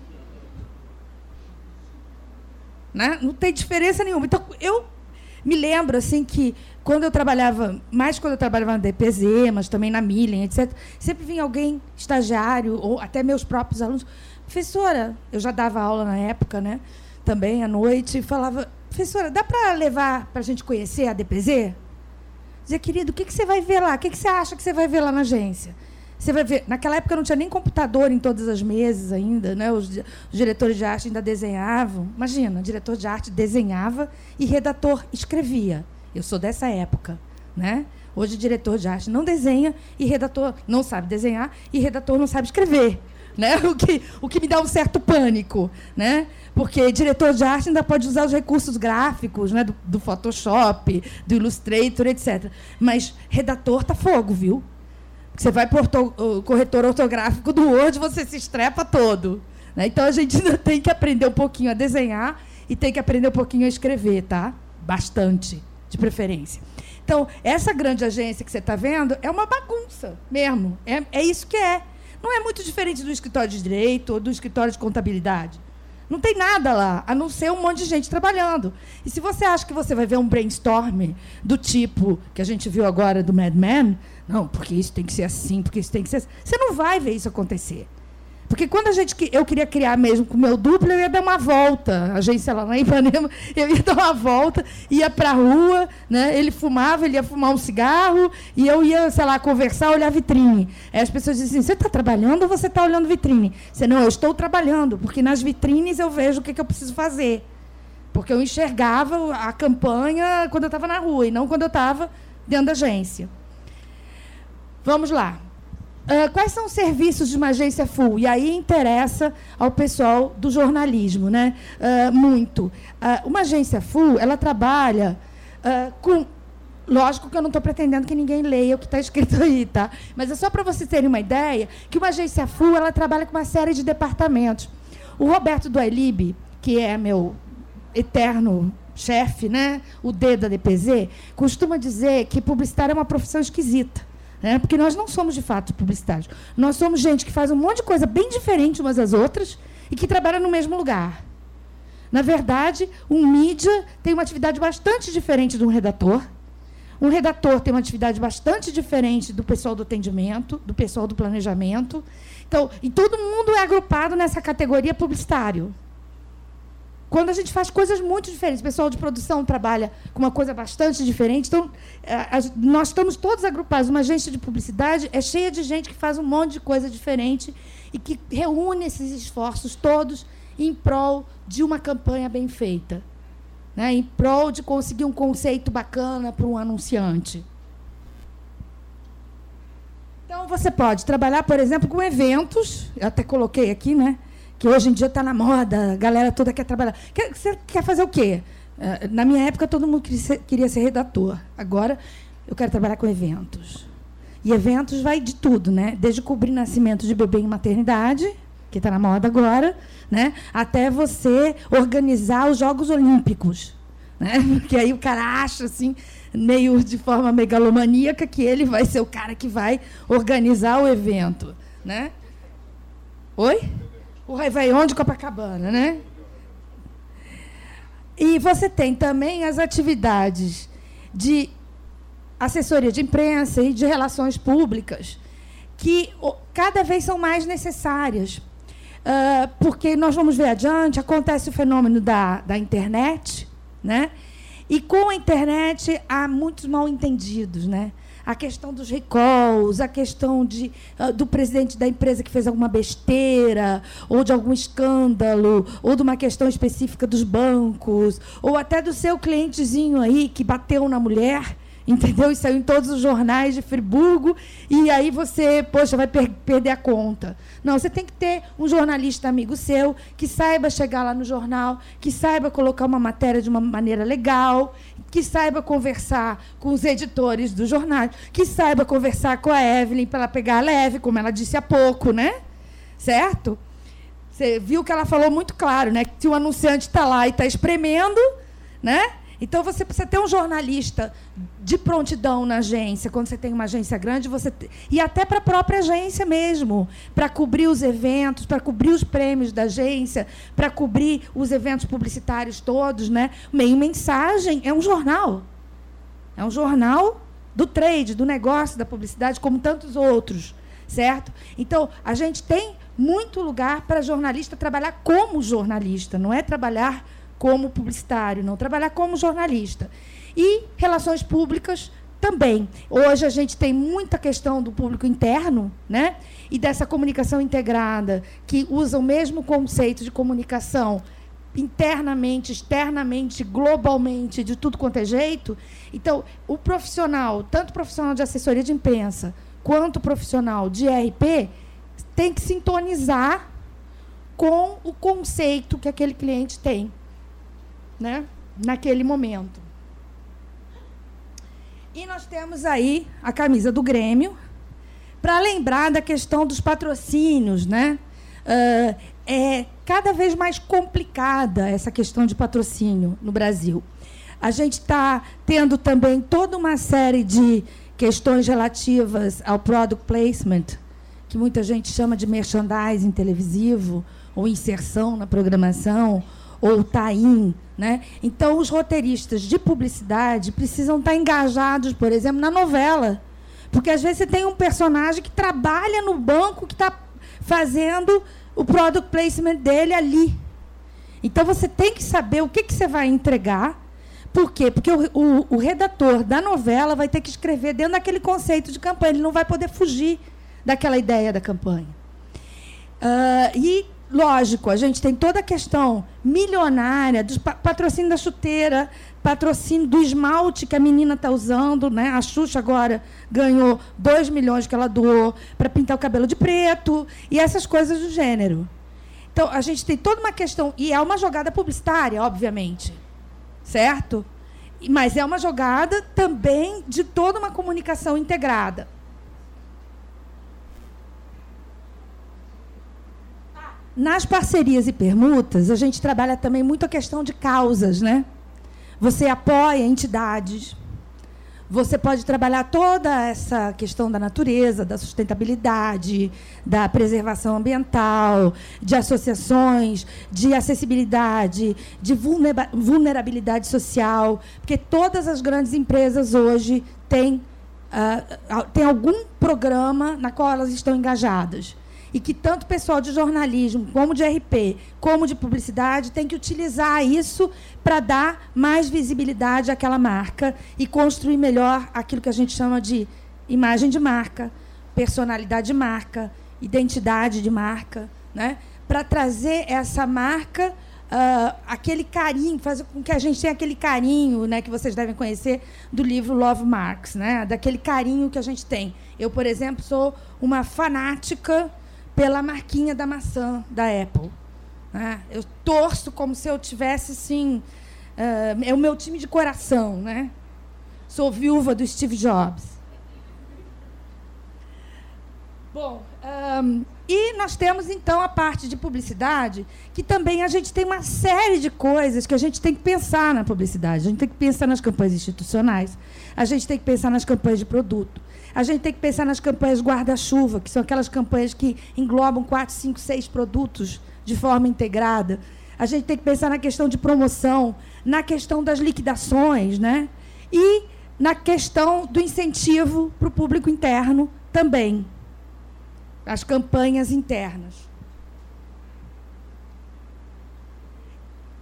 S2: Né? Não tem diferença nenhuma. Então, eu me lembro assim, que quando eu trabalhava, mais quando eu trabalhava na D P Z, mas também na Millen, etcétera, sempre vinha alguém, estagiário, ou até meus próprios alunos, professora, eu já dava aula na época, né, também à noite, e falava, professora, dá para levar para a gente conhecer a D P Z? Dizia, querido, o que, que você vai ver lá? O que, que você acha que você vai ver lá na agência? Você vai ver, naquela época não tinha nem computador em todas as mesas ainda, né? Os, os diretores de arte ainda desenhavam. Imagina, diretor de arte desenhava e redator escrevia. Eu sou dessa época, né? Hoje, diretor de arte não desenha e redator não sabe desenhar e redator não sabe escrever, né? O que, o que me dá um certo pânico, né? Porque diretor de arte ainda pode usar os recursos gráficos, né? do, do Photoshop, do Illustrator, etcétera. Mas redator tá fogo, viu? Você vai para o corretor ortográfico do Word, você se estrepa todo, né? Então, a gente ainda tem que aprender um pouquinho a desenhar e tem que aprender um pouquinho a escrever, tá? Bastante, de preferência. Então, essa grande agência que você está vendo é uma bagunça mesmo. É, é isso que é. Não é muito diferente do escritório de direito ou do escritório de contabilidade. Não tem nada lá, a não ser um monte de gente trabalhando. E se você acha que você vai ver um brainstorm do tipo que a gente viu agora do Mad Men, não, porque isso tem que ser assim, porque isso tem que ser assim, você não vai ver isso acontecer. Porque quando a gente, eu queria criar mesmo com o meu duplo, eu ia dar uma volta, a agência lá na Ipanema, eu ia dar uma volta, ia para a rua, né? Ele fumava, ele ia fumar um cigarro, e eu ia, sei lá, conversar, olhar vitrine. Aí as pessoas dizem assim, você está trabalhando ou você está olhando vitrine? Você, não, eu estou trabalhando, porque nas vitrines eu vejo o que, que eu preciso fazer. Porque eu enxergava a campanha quando eu estava na rua, e não quando eu estava dentro da agência. Vamos lá. Uh, quais são os serviços de uma agência full? E aí interessa ao pessoal do jornalismo, né? Uh, muito. Uh, uma agência full, ela trabalha uh, com... Lógico que eu não estou pretendendo que ninguém leia o que está escrito aí, tá? Mas é só para vocês terem uma ideia que uma agência full, ela trabalha com uma série de departamentos. O Roberto Duailib, que é meu eterno chefe, né? O D da D P Z, costuma dizer que publicitário é uma profissão esquisita. É, porque nós não somos, de fato, publicitários. Nós somos gente que faz um monte de coisa bem diferente umas das outras e que trabalha no mesmo lugar. Na verdade, um mídia tem uma atividade bastante diferente de um redator. Um redator tem uma atividade bastante diferente do pessoal do atendimento, do pessoal do planejamento. Então, e todo mundo é agrupado nessa categoria publicitário. Quando a gente faz coisas muito diferentes, o pessoal de produção trabalha com uma coisa bastante diferente. Então, nós estamos todos agrupados. Uma agência de publicidade é cheia de gente que faz um monte de coisa diferente e que reúne esses esforços todos em prol de uma campanha bem feita, né? Em prol de conseguir um conceito bacana para um anunciante. Então, você pode trabalhar, por exemplo, com eventos. Eu até coloquei aqui, né? Que hoje em dia está na moda, a galera toda quer trabalhar. Quer, você quer fazer o quê? Na minha época, todo mundo queria ser, queria ser redator. Agora, eu quero trabalhar com eventos. E eventos vai de tudo, né? Desde cobrir nascimento de bebê em maternidade, que está na moda agora, né? Até você organizar os Jogos Olímpicos. Né? Porque aí o cara acha, assim, meio de forma megalomaníaca, que ele vai ser o cara que vai organizar o evento. Né? Oi? O Réveillon de Copacabana, né? E você tem também as atividades de assessoria de imprensa e de relações públicas, que cada vez são mais necessárias. Uh, porque nós vamos ver adiante, acontece o fenômeno da, da internet, né? E com a internet há muitos mal-entendidos, né? A questão dos recalls, a questão de, uh, do presidente da empresa que fez alguma besteira, ou de algum escândalo, ou de uma questão específica dos bancos, ou até do seu clientezinho aí que bateu na mulher, entendeu? Isso saiu em todos os jornais de Friburgo, e aí você, poxa, vai per perder a conta. Não, você tem que ter um jornalista amigo seu, que saiba chegar lá no jornal, que saiba colocar uma matéria de uma maneira legal, que saiba conversar com os editores do jornal, que saiba conversar com a Evelyn para ela pegar leve, como ela disse há pouco, né? Certo? Você viu que ela falou muito claro, né? Que se o anunciante está lá e está espremendo, né? Então, você precisa ter um jornalista de prontidão na agência, quando você tem uma agência grande, você te... e até para a própria agência mesmo, para cobrir os eventos, para cobrir os prêmios da agência, para cobrir os eventos publicitários todos, né? Meio Mensagem é um jornal. É um jornal do trade, do negócio, da publicidade, como tantos outros, certo? Então, a gente tem muito lugar para jornalista trabalhar como jornalista, não é trabalhar como publicitário, não, trabalhar como jornalista. E relações públicas também. Hoje a gente tem muita questão do público interno, né? E dessa comunicação integrada, que usa o mesmo conceito de comunicação internamente, externamente, globalmente, de tudo quanto é jeito. Então, o profissional, tanto o profissional de assessoria de imprensa, quanto o profissional de R P, tem que sintonizar com o conceito que aquele cliente tem, né, naquele momento. E nós temos aí a camisa do Grêmio, para lembrar da questão dos patrocínios, né? Uh, é cada vez mais complicada essa questão de patrocínio no Brasil. A gente está tendo também toda uma série de questões relativas ao product placement, que muita gente chama de merchandising televisivo, ou inserção na programação, ou tie-in, né? Então, os roteiristas de publicidade precisam estar engajados, por exemplo, na novela. Porque, às vezes, você tem um personagem que trabalha no banco, que está fazendo o product placement dele ali. Então, você tem que saber o que, que você vai entregar. Por quê? Porque o, o, o redator da novela vai ter que escrever dentro daquele conceito de campanha. Ele não vai poder fugir daquela ideia da campanha. Uh, e, lógico, a gente tem toda a questão milionária do patrocínio da chuteira, patrocínio do esmalte que a menina está usando, né? A Xuxa agora ganhou dois milhões que ela doou para pintar o cabelo de preto, e essas coisas do gênero. Então, a gente tem toda uma questão, e é uma jogada publicitária, obviamente, certo? Mas é uma jogada também de toda uma comunicação integrada. Nas parcerias e permutas, a gente trabalha também muito a questão de causas, né? Você apoia entidades, você pode trabalhar toda essa questão da natureza, da sustentabilidade, da preservação ambiental, de associações, de acessibilidade, de vulnerabilidade social, porque todas as grandes empresas hoje têm, uh, têm algum programa na qual elas estão engajadas. E que tanto o pessoal de jornalismo, como de R P, como de publicidade, tem que utilizar isso para dar mais visibilidade àquela marca e construir melhor aquilo que a gente chama de imagem de marca, personalidade de marca, identidade de marca, né? Para trazer essa marca, uh, aquele carinho, fazer com que a gente tenha aquele carinho, né, que vocês devem conhecer do livro Love Marks, né? Daquele carinho que a gente tem. Eu, por exemplo, sou uma fanática pela marquinha da maçã da Apple. Né? Eu torço como se eu tivesse, assim, uh, é o meu time de coração, né? Sou viúva do Steve Jobs. Bom, um, e nós temos, então, a parte de publicidade, que também a gente tem uma série de coisas que a gente tem que pensar na publicidade. A gente tem que pensar nas campanhas institucionais, a gente tem que pensar nas campanhas de produto, a gente tem que pensar nas campanhas guarda-chuva, que são aquelas campanhas que englobam quatro, cinco, seis produtos de forma integrada. A gente tem que pensar na questão de promoção, na questão das liquidações, né? E na questão do incentivo para o público interno também, as campanhas internas.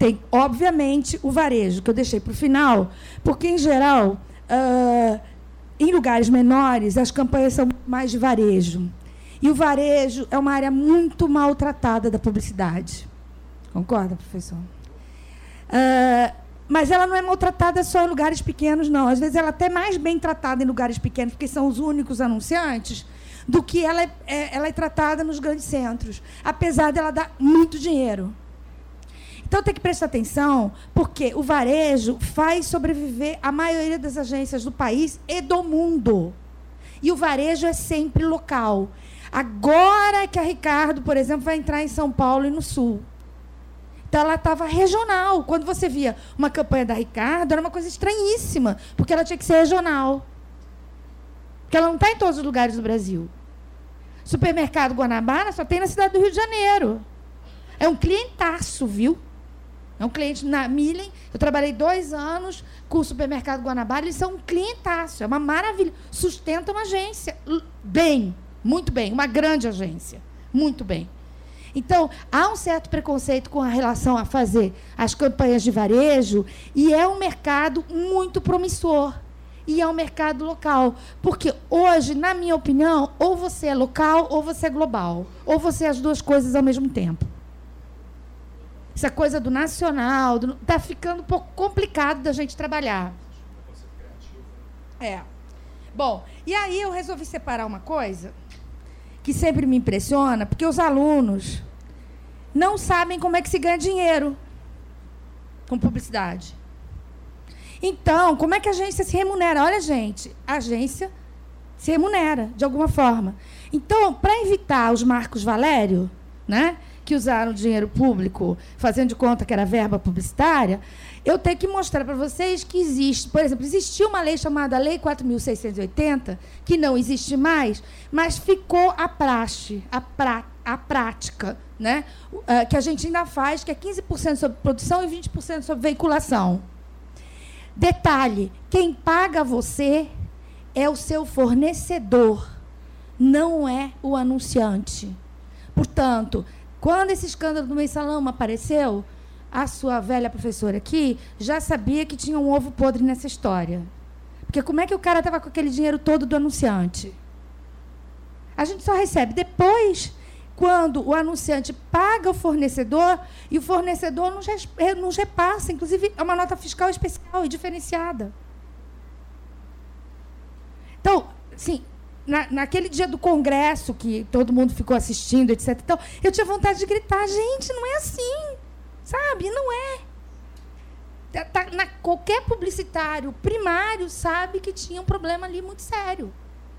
S2: tem, obviamente, o varejo, que eu deixei para o final, porque, em geral, uh, em lugares menores, as campanhas são mais de varejo. E o varejo é uma área muito maltratada da publicidade. Concorda, professor? Uh, mas ela não é maltratada só em lugares pequenos, não. Às vezes, ela é até mais bem tratada em lugares pequenos, porque são os únicos anunciantes, do que ela é, é, ela é tratada nos grandes centros, apesar dela dar muito dinheiro. Então, tem que prestar atenção, porque o varejo faz sobreviver a maioria das agências do país e do mundo. E o varejo é sempre local. Agora que a Ricardo, por exemplo, vai entrar em São Paulo e no Sul. Então, ela estava regional. Quando você via uma campanha da Ricardo, era uma coisa estranhíssima, porque ela tinha que ser regional. Porque ela não está em todos os lugares do Brasil. Supermercado Guanabara só tem na cidade do Rio de Janeiro. É um clientaço, viu? É um cliente na Millen. Eu trabalhei dois anos com o supermercado Guanabara. Eles são um clientaço. É uma maravilha. Sustenta uma agência. Bem, muito bem. Uma grande agência. Muito bem. Então, há um certo preconceito com a relação a fazer as campanhas de varejo, e é um mercado muito promissor. E é um mercado local. Porque hoje, na minha opinião, ou você é local ou você é global. Ou você é as duas coisas ao mesmo tempo. Essa coisa do nacional está ficando um pouco complicado da gente trabalhar. É. Bom, e aí eu resolvi separar uma coisa que sempre me impressiona, porque os alunos não sabem como é que se ganha dinheiro com publicidade. Então, como é que a agência se remunera? Olha, gente, a agência se remunera, de alguma forma. Então, para evitar os Marcos Valério, né, que usaram dinheiro público, fazendo de conta que era verba publicitária, eu tenho que mostrar para vocês que existe, por exemplo, existia uma lei chamada Lei quatro mil seiscentos e oitenta, que não existe mais, mas ficou a praxe, a, pra, a prática, né, uh, que a gente ainda faz, que é quinze por cento sobre produção e vinte por cento sobre veiculação. Detalhe, quem paga você é o seu fornecedor, não é o anunciante. Portanto, quando esse escândalo do Mensalão apareceu, a sua velha professora aqui já sabia que tinha um ovo podre nessa história. Porque como é que o cara estava com aquele dinheiro todo do anunciante? A gente só recebe depois, quando o anunciante paga o fornecedor, e o fornecedor nos, nos repassa. Inclusive, é uma nota fiscal especial e diferenciada. Então, sim, na, naquele dia do Congresso, que todo mundo ficou assistindo, etcétera, então, eu tinha vontade de gritar, gente, não é assim. Sabe? Não é. Tá, tá, na, qualquer publicitário primário sabe que tinha um problema ali muito sério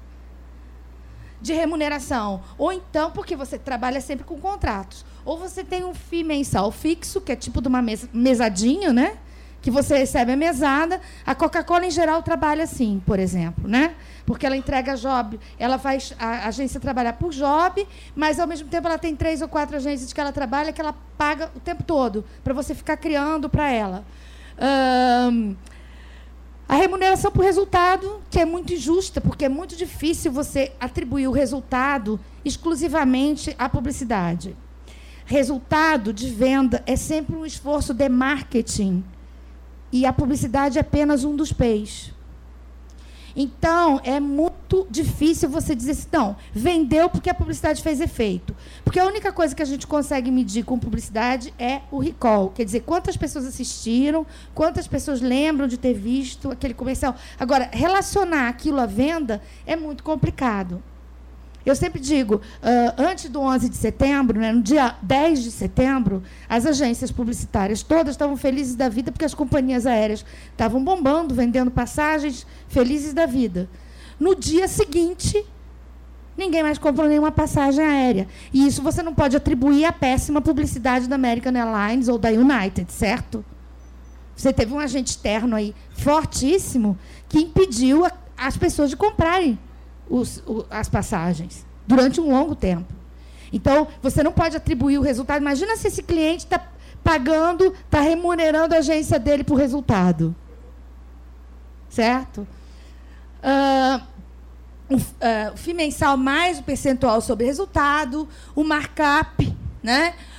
S2: de remuneração. Ou então, porque você trabalha sempre com contratos. Ou você tem um F I I mensal fixo, que é tipo de uma mesa, mesadinha, né? Que você recebe a mesada. A Coca-Cola, em geral, trabalha assim, por exemplo, né? Porque ela entrega job, ela faz a agência trabalhar por job, mas, ao mesmo tempo, ela tem três ou quatro agências que ela trabalha, que ela paga o tempo todo, para você ficar criando para ela. Hum, a remuneração por resultado, que é muito injusta, porque é muito difícil você atribuir o resultado exclusivamente à publicidade. Resultado de venda é sempre um esforço de marketing, e a publicidade é apenas um dos peixes. Então, é muito difícil você dizer assim, não, vendeu porque a publicidade fez efeito. Porque a única coisa que a gente consegue medir com publicidade é o recall. Quer dizer, quantas pessoas assistiram, quantas pessoas lembram de ter visto aquele comercial. Agora, relacionar aquilo à venda é muito complicado. Eu sempre digo, uh, antes do onze de setembro, né, no dia dez de setembro, as agências publicitárias todas estavam felizes da vida, porque as companhias aéreas estavam bombando, vendendo passagens, felizes da vida. No dia seguinte, ninguém mais comprou nenhuma passagem aérea. E isso você não pode atribuir à péssima publicidade da American Airlines ou da United, certo? Você teve um agente externo aí fortíssimo que impediu a, as pessoas de comprarem Os, o, as passagens, durante um longo tempo. Então, você não pode atribuir o resultado. Imagina se esse cliente está pagando, está remunerando a agência dele por resultado. Certo? Uh, o, uh, o F I I mensal mais o percentual sobre resultado, o markup, né?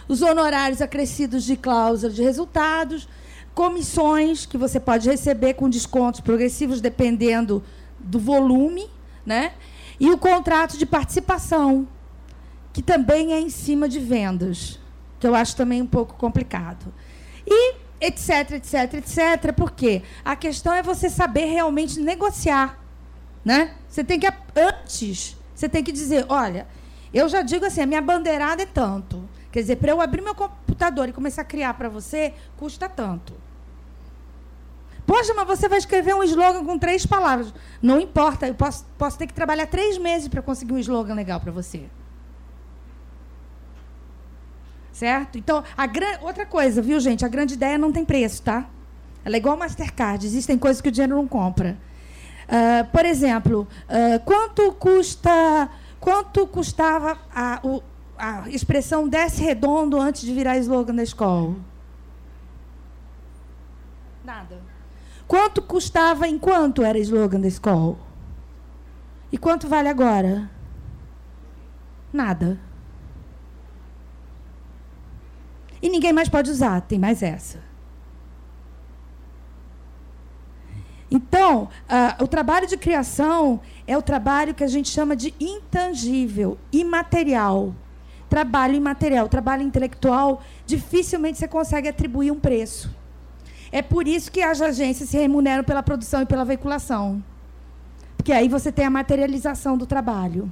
S2: os honorários acrescidos de cláusula de resultados, comissões que você pode receber com descontos progressivos dependendo do volume, né? E o contrato de participação, que também é em cima de vendas, que eu acho também um pouco complicado. E etc, etc, etc, porque a questão é você saber realmente negociar, né? Você tem que, antes, você tem que dizer, olha, eu já digo assim, a minha bandeirada é tanto. Quer dizer, para eu abrir meu computador e começar a criar para você, custa tanto. Poxa, mas você vai escrever um slogan com três palavras. Não importa, eu posso, posso ter que trabalhar três meses para conseguir um slogan legal para você. Certo? Então, a gran... outra coisa, viu, gente? A grande ideia não tem preço, tá? Ela é igual Mastercard. Existem coisas que o dinheiro não compra. Uh, por exemplo, uh, quanto custa... Quanto custava a, o, a expressão desce redondo antes de virar slogan da escola? Nada. Quanto custava enquanto era slogan da escola? E quanto vale agora? Nada. E ninguém mais pode usar, tem mais essa. Então, uh, o trabalho de criação é o trabalho que a gente chama de intangível, imaterial. Trabalho imaterial, trabalho intelectual, dificilmente você consegue atribuir um preço. É por isso que as agências se remuneram pela produção e pela veiculação. Porque aí você tem a materialização do trabalho.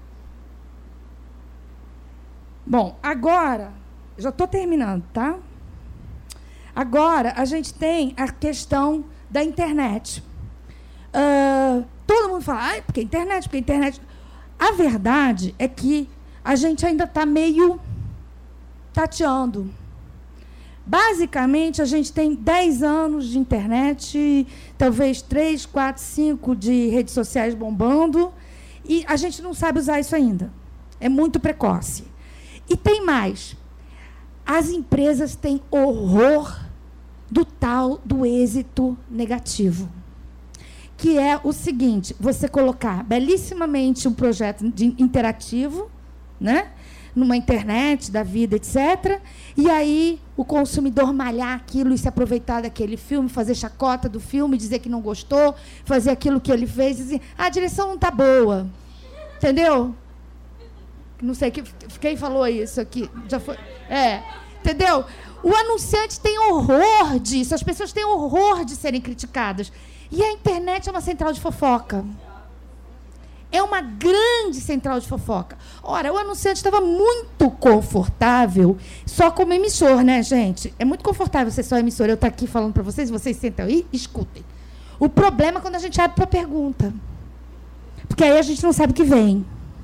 S2: Bom, agora, já estou terminando, tá? Agora, a gente tem a questão da internet. Uh, todo mundo fala, ah, porque a internet, porque a internet... A verdade é que a gente ainda está meio tateando. Basicamente, a gente tem dez anos de internet, talvez três, quatro, cinco de redes sociais bombando, e a gente não sabe usar isso ainda. É muito precoce. E tem mais. As empresas têm horror do tal do êxito negativo, que é o seguinte, você colocar belíssimamente um projeto de interativo, né, numa internet da vida, etcétera, e aí o consumidor malhar aquilo e se aproveitar daquele filme, fazer chacota do filme, dizer que não gostou, fazer aquilo que ele fez, dizer, ah, a direção não está boa, entendeu? Não sei quem falou isso aqui, já foi, é, entendeu? O anunciante tem horror disso, as pessoas têm horror de serem criticadas. E a internet é uma central de fofoca. É uma grande central de fofoca. Ora, o anunciante estava muito confortável só como emissor, né, gente? É muito confortável ser só emissor. Eu estou aqui falando para vocês, vocês sentam aí e escutem. O problema é quando a gente abre para pergunta. Porque aí a gente não sabe o que vem.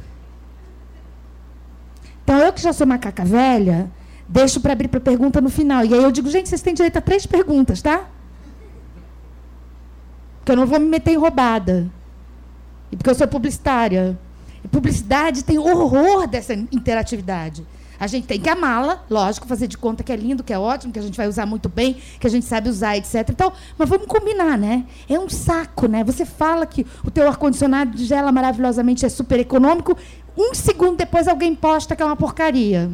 S2: Então, eu que já sou macaca velha... Deixo para abrir para pergunta no final. E aí eu digo, gente, vocês têm direito a três perguntas, tá? Porque eu não vou me meter em roubada. E porque eu sou publicitária. E publicidade tem horror dessa interatividade. A gente tem que amá-la, lógico, fazer de conta que é lindo, que é ótimo, que a gente vai usar muito bem, que a gente sabe usar, etcétera. Então, mas vamos combinar, né? É um saco, né? Você fala que o teu ar-condicionado gela maravilhosamente, é super econômico, um segundo depois alguém posta que é uma porcaria.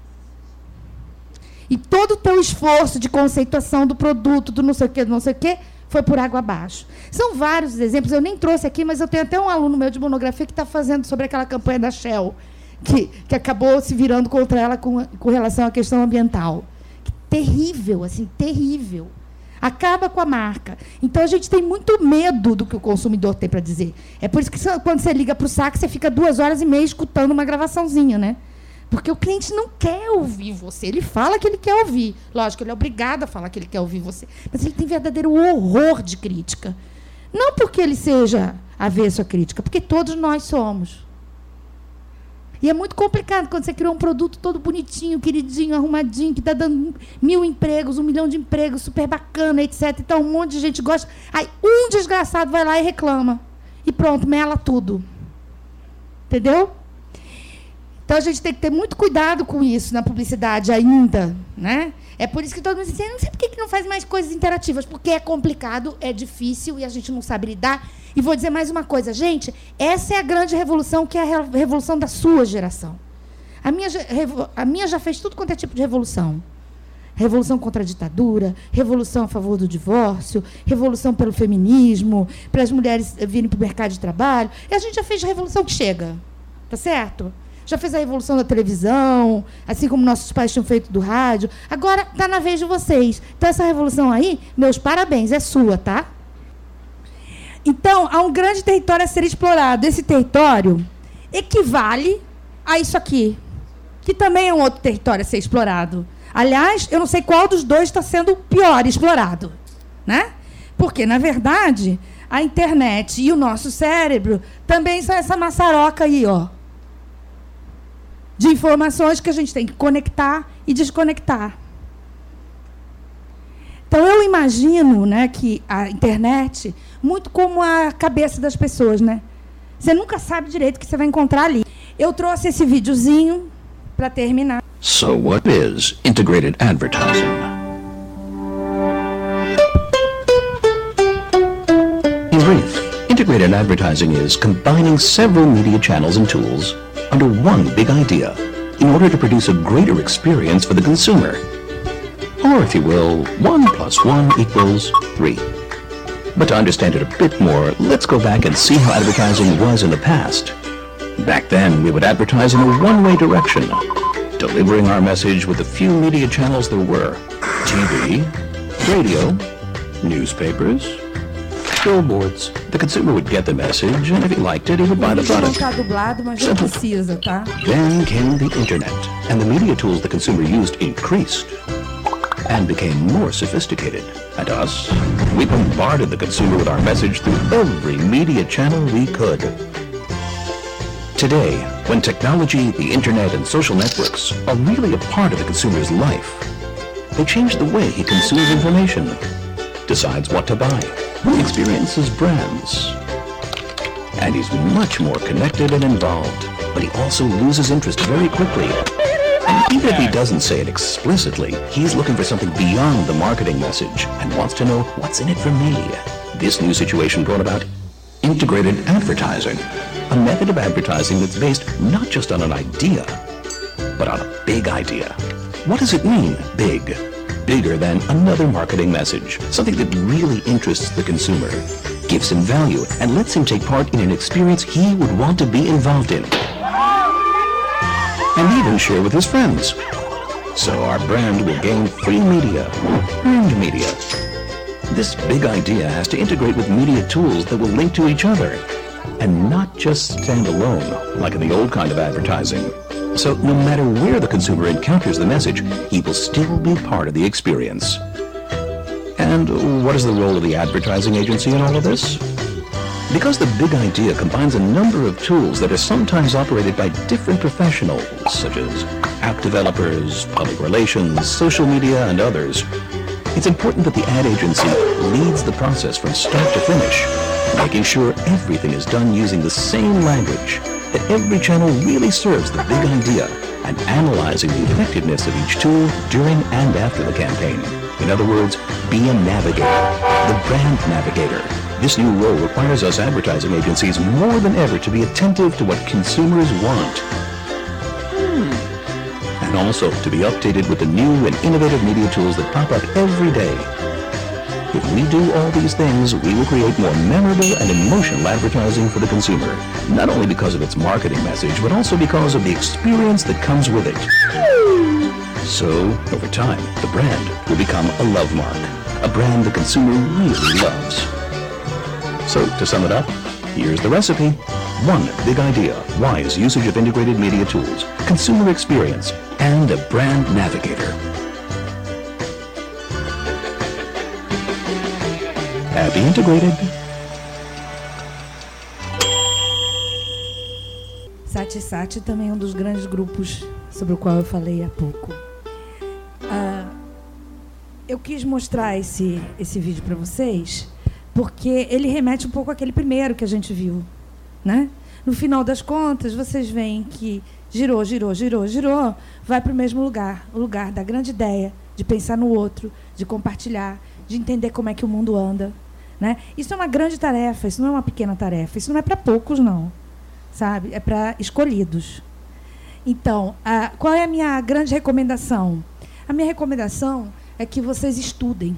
S2: E todo o teu esforço de conceituação do produto, do não sei o quê, do não sei o quê, foi por água abaixo. São vários exemplos, eu nem trouxe aqui, mas eu tenho até um aluno meu de monografia que está fazendo sobre aquela campanha da Shell, que, que acabou se virando contra ela com, com relação à questão ambiental. Terrível, assim, terrível. Acaba com a marca. Então, a gente tem muito medo do que o consumidor tem para dizer. É por isso que, quando você liga para o saque, você fica duas horas e meia escutando uma gravaçãozinha, né? Porque o cliente não quer ouvir você. Ele fala que ele quer ouvir. Lógico, ele é obrigado a falar que ele quer ouvir você. Mas ele tem verdadeiro horror de crítica. Não porque ele seja avesso à crítica, porque todos nós somos. E é muito complicado quando você cria um produto todo bonitinho, queridinho, arrumadinho, que está dando mil empregos, um milhão de empregos, super bacana, etcétera. Então, um monte de gente gosta. Aí, um desgraçado vai lá e reclama. E pronto, mela tudo. Entendeu? Então, a gente tem que ter muito cuidado com isso na publicidade ainda, né? É por isso que todo mundo diz assim, não sei por que não faz mais coisas interativas, porque é complicado, é difícil e a gente não sabe lidar. E vou dizer mais uma coisa, gente, essa é a grande revolução, que é a revolução da sua geração. A minha, a minha já fez tudo quanto é tipo de revolução. Revolução contra a ditadura, revolução a favor do divórcio, revolução pelo feminismo, para as mulheres virem para o mercado de trabalho. E a gente já fez a revolução que chega, tá certo? Já fez a revolução da televisão, assim como nossos pais tinham feito do rádio. Agora está na vez de vocês. Então, essa revolução aí, meus parabéns, é sua, tá? Então, há um grande território a ser explorado. Esse território equivale a isso aqui, que também é um outro território a ser explorado. Aliás, eu não sei qual dos dois está sendo pior explorado, né? Porque, na verdade, a internet e o nosso cérebro também são essa maçaroca aí, ó, de informações que a gente tem que conectar e desconectar. Então, eu imagino, né, que a internet, muito como a cabeça das pessoas, né? Você nunca sabe direito o que você vai encontrar ali. Eu trouxe esse videozinho para terminar.
S3: So what is integrated advertising? In brief, integrated advertising is combining several media channels and tools under one big idea in order to produce a greater experience for the consumer. Or, if you will, one plus one equals three. But to understand it a bit more, let's go back and see how advertising was in the past. Back then, we would advertise in a one-way direction, delivering our message with the few media channels there were: T V, radio, newspapers, billboards. The consumer would get the message, and if he liked it, he would buy the product. Simple. Then came the internet, and the media tools the consumer used increased and became more sophisticated. And us, we bombarded the consumer with our message through every media channel we could. Today, when technology, the internet, and social networks are really a part of the consumer's life, they change the way he consumes information, decides what to buy, experiences brands, and he's much more connected and involved. But he also loses interest very quickly. And even if he doesn't say it explicitly, he's looking for something beyond the marketing message and wants to know what's in it for me. This new situation brought about integrated advertising, a method of advertising that's based not just on an idea, but on a big idea. What does it mean, big? Bigger than another marketing message, something that really interests the consumer, gives him value, and lets him take part in an experience he would want to be involved in, and even share with his friends. So our brand will gain free media, earned media. This big idea has to integrate with media tools that will link to each other, and not just stand alone, like in the old kind of advertising. So no matter where the consumer encounters the message, he will still be part of the experience. And what is the role of the advertising agency in all of this? Because the big idea combines a number of tools that are sometimes operated by different professionals, such as app developers, public relations, social media, and others, it's important that the ad agency leads the process from start to finish, making sure everything is done using the same language, that every channel really serves the big idea, and analyzing the effectiveness of each tool during and after the campaign. In other words, be a navigator, the brand navigator. This new role requires us advertising agencies more than ever to be attentive to what consumers want. Hmm. And also to be updated with the new and innovative media tools that pop up every day. If we do all these things, we will create more memorable and emotional advertising for the consumer, not only because of its marketing message, but also because of the experience that comes with it. So, over time, the brand will become a love mark, a brand the consumer really loves. So, to sum it up, here's the recipe. One big idea, wise usage of integrated media tools, consumer experience, and a brand navigator. Happy integrated.
S2: Sati Sati também é um dos grandes grupos sobre o qual eu falei há pouco. Uh, eu quis mostrar esse, esse vídeo para vocês porque ele remete um pouco àquele primeiro que a gente viu, né? No final das contas, vocês veem que girou, girou, girou, girou, vai para o mesmo lugar, o lugar da grande ideia, de pensar no outro, de compartilhar, de entender como é que o mundo anda, né? Isso é uma grande tarefa, isso não é uma pequena tarefa, isso não é para poucos, não, sabe? É para escolhidos. Então, a, qual é a minha grande recomendação? A minha recomendação é que vocês estudem.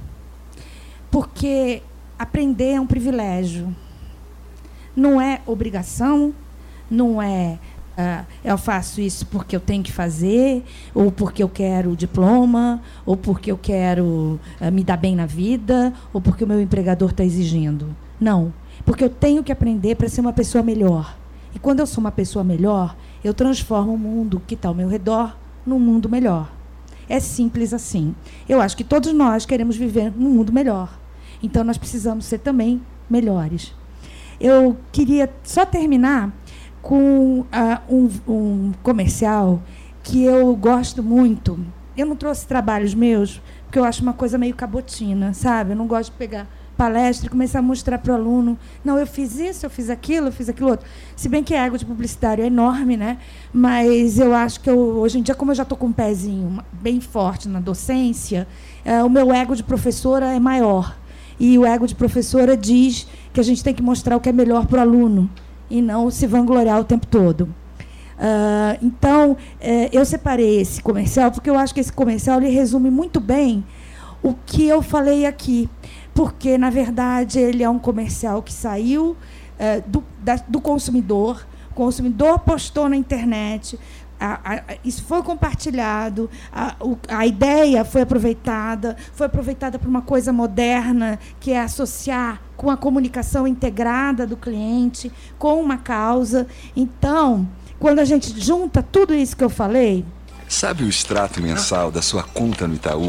S2: Porque aprender é um privilégio. Não é obrigação, não é uh, eu faço isso porque eu tenho que fazer, ou porque eu quero o diploma, ou porque eu quero uh, me dar bem na vida, ou porque o meu empregador está exigindo. Não, porque eu tenho que aprender para ser uma pessoa melhor. E quando eu sou uma pessoa melhor, eu transformo o mundo que está ao meu redor num mundo melhor. É simples assim. Eu acho que todos nós queremos viver num mundo melhor. Então, nós precisamos ser também melhores. Eu queria só terminar com uh, um, um comercial que eu gosto muito. Eu não trouxe trabalhos meus, porque eu acho uma coisa meio cabotina, sabe? Eu não gosto de pegar palestra e começar a mostrar para o aluno, não, eu fiz isso, eu fiz aquilo, eu fiz aquilo outro. Se bem que a ego de publicitário é enorme, né? Mas eu acho que, eu, hoje em dia, como eu já estou com um pezinho bem forte na docência, uh, o meu ego de professora é maior. E o ego de professora diz que a gente tem que mostrar o que é melhor para o aluno e não se vangloriar o tempo todo. Uh, então, eh, eu separei esse comercial porque eu acho que esse comercial ele resume muito bem o que eu falei aqui. Porque, na verdade, ele é um comercial que saiu eh, do, da, do consumidor. O consumidor postou na internet, a, a, isso foi compartilhado, a, o, a ideia foi aproveitada, foi aproveitada por uma coisa moderna, que é associar com a comunicação integrada do cliente, com uma causa. Então, quando a gente junta tudo isso que eu falei...
S12: Sabe o extrato mensal da sua conta no Itaú?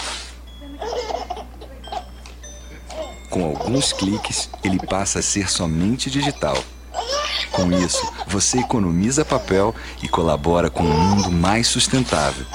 S12: Com alguns cliques, ele passa a ser somente digital. Com isso, você economiza papel e colabora com um mundo mais sustentável.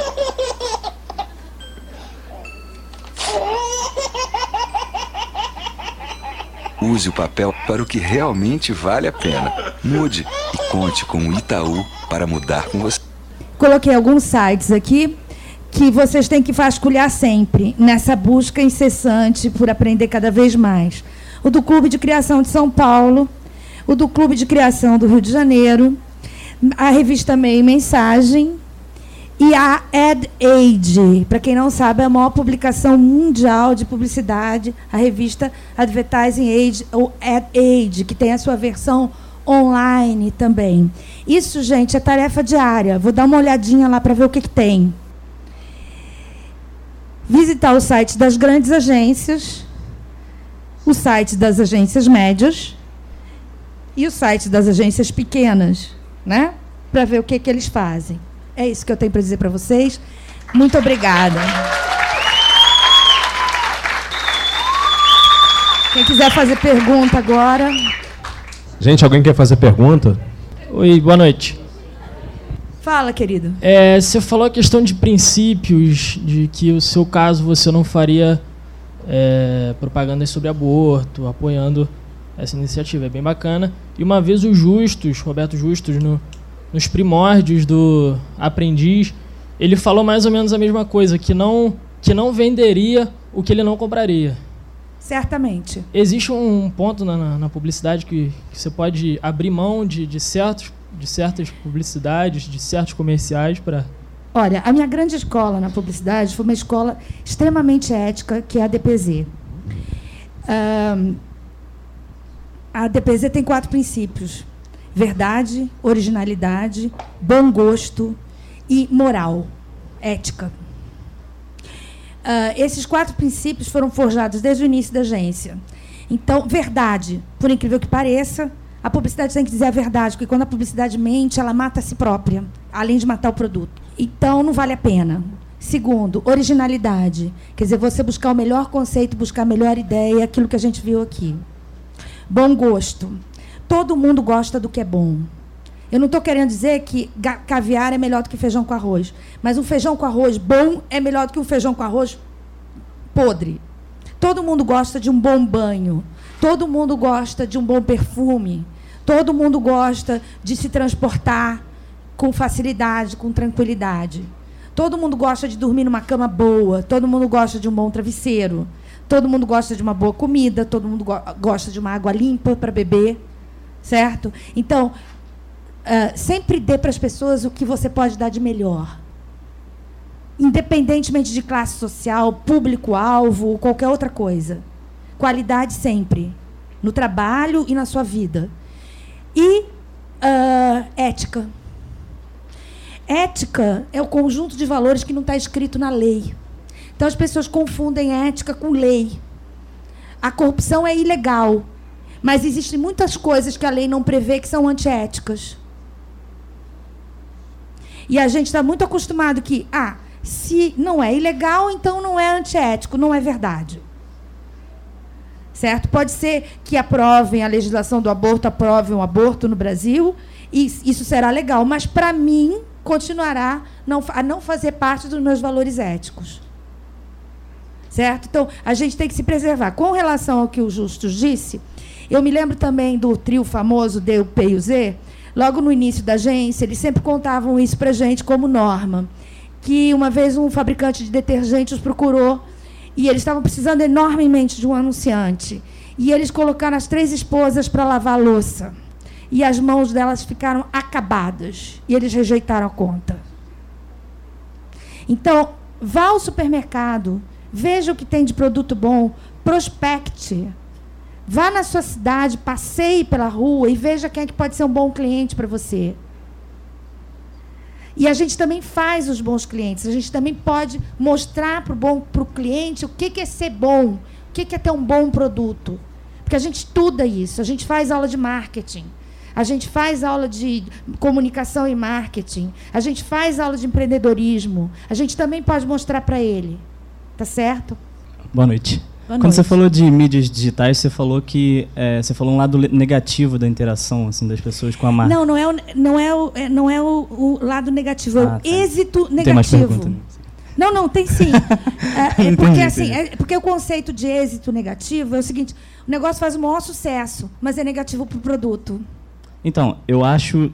S12: Use o papel para o que realmente vale a pena. Mude e conte com o Itaú para mudar com você.
S2: Coloquei alguns sites aqui que vocês têm que vasculhar sempre, nessa busca incessante por aprender cada vez mais. O do Clube de Criação de São Paulo, o do Clube de Criação do Rio de Janeiro, a revista Meio Mensagem e a AdAge. Para quem não sabe, é a maior publicação mundial de publicidade, a revista Advertising Age, ou AdAge, que tem a sua versão online também. Isso, gente, é tarefa diária. Vou dar uma olhadinha lá para ver o que, que tem. Visitar o site das grandes agências, o site das agências médias e o site das agências pequenas, né? Para ver o que, que eles fazem. É isso que eu tenho para dizer para vocês. Muito obrigada. Quem quiser fazer pergunta agora.
S1: Gente, alguém quer fazer pergunta?
S13: Oi, boa noite.
S2: Fala, querido.
S13: É, você falou a questão de princípios, de que o seu caso você não faria é, propagandas sobre aborto, apoiando essa iniciativa. É bem bacana. E uma vez o Justus, Roberto Justus, no, nos primórdios do Aprendiz, ele falou mais ou menos a mesma coisa, que não, que não venderia o que ele não compraria.
S2: Certamente.
S13: Existe um ponto na, na, na publicidade que, que você pode abrir mão de, de certos de certas publicidades, de certos comerciais para...
S2: Olha, a minha grande escola na publicidade foi uma escola extremamente ética, que é a D P Z. Um, a D P Z tem quatro princípios: verdade, originalidade, bom gosto e moral, ética. Uh, esses quatro princípios foram forjados desde o início da agência. Então, verdade, por incrível que pareça, a publicidade tem que dizer a verdade, porque quando a publicidade mente, ela mata a si própria, além de matar o produto. Então, não vale a pena. Segundo, originalidade. Quer dizer, você buscar o melhor conceito, buscar a melhor ideia, aquilo que a gente viu aqui. Bom gosto. Todo mundo gosta do que é bom. Eu não estou querendo dizer que caviar é melhor do que feijão com arroz, mas um feijão com arroz bom é melhor do que um feijão com arroz podre. Todo mundo gosta de um bom banho. Todo mundo gosta de um bom perfume. Todo mundo gosta de se transportar com facilidade, com tranquilidade. Todo mundo gosta de dormir numa cama boa. Todo mundo gosta de um bom travesseiro. Todo mundo gosta de uma boa comida. Todo mundo go- gosta de uma água limpa para beber. Certo? Então, uh, sempre dê para as pessoas o que você pode dar de melhor. Independentemente de classe social, público-alvo, ou qualquer outra coisa. Qualidade sempre. No trabalho e na sua vida. E uh, ética. Ética é o conjunto de valores que não está escrito na lei. Então, as pessoas confundem ética com lei. A corrupção é ilegal, mas existem muitas coisas que a lei não prevê que são antiéticas. E a gente está muito acostumado que, ah, se não é ilegal, então não é antiético. Não é verdade. Certo? Pode ser que aprovem a legislação do aborto, aprovem o aborto no Brasil, e isso será legal, mas, para mim, continuará não, a não fazer parte dos meus valores éticos. Certo? Então, a gente tem que se preservar. Com relação ao que o Justus disse, eu me lembro também do trio famoso D, U P e o Z. Logo no início da agência, eles sempre contavam isso para a gente como norma, que uma vez um fabricante de detergente os procurou e eles estavam precisando enormemente de um anunciante. E eles colocaram as três esposas para lavar a louça. E as mãos delas ficaram acabadas. E eles rejeitaram a conta. Então, vá ao supermercado, veja o que tem de produto bom, prospecte. Vá na sua cidade, passeie pela rua e veja quem é que pode ser um bom cliente para você. E a gente também faz os bons clientes. A gente também pode mostrar para o bom, para o cliente o que, que é ser bom, o que, que é ter um bom produto. Porque a gente estuda isso, a gente faz aula de marketing. A gente faz aula de comunicação e marketing. A gente faz aula de empreendedorismo. A gente também pode mostrar para ele. Tá certo?
S14: Boa noite.
S2: Boa
S14: Quando
S2: noite.
S14: você falou de mídias digitais, você falou que é, você falou um lado negativo da interação assim, das pessoas com a marca.
S2: Não, não é o, não é o, é, não é o, o lado negativo, é o
S14: Ah, tá.
S2: êxito
S14: Não tem mais
S2: negativo.
S14: pergunta, né?
S2: Não, não, tem sim. É, é
S14: Entendi,
S2: porque, assim,
S14: entendi.
S2: é porque o conceito de êxito negativo é o seguinte: o negócio faz o maior sucesso, mas é negativo para o produto.
S14: Então, eu acho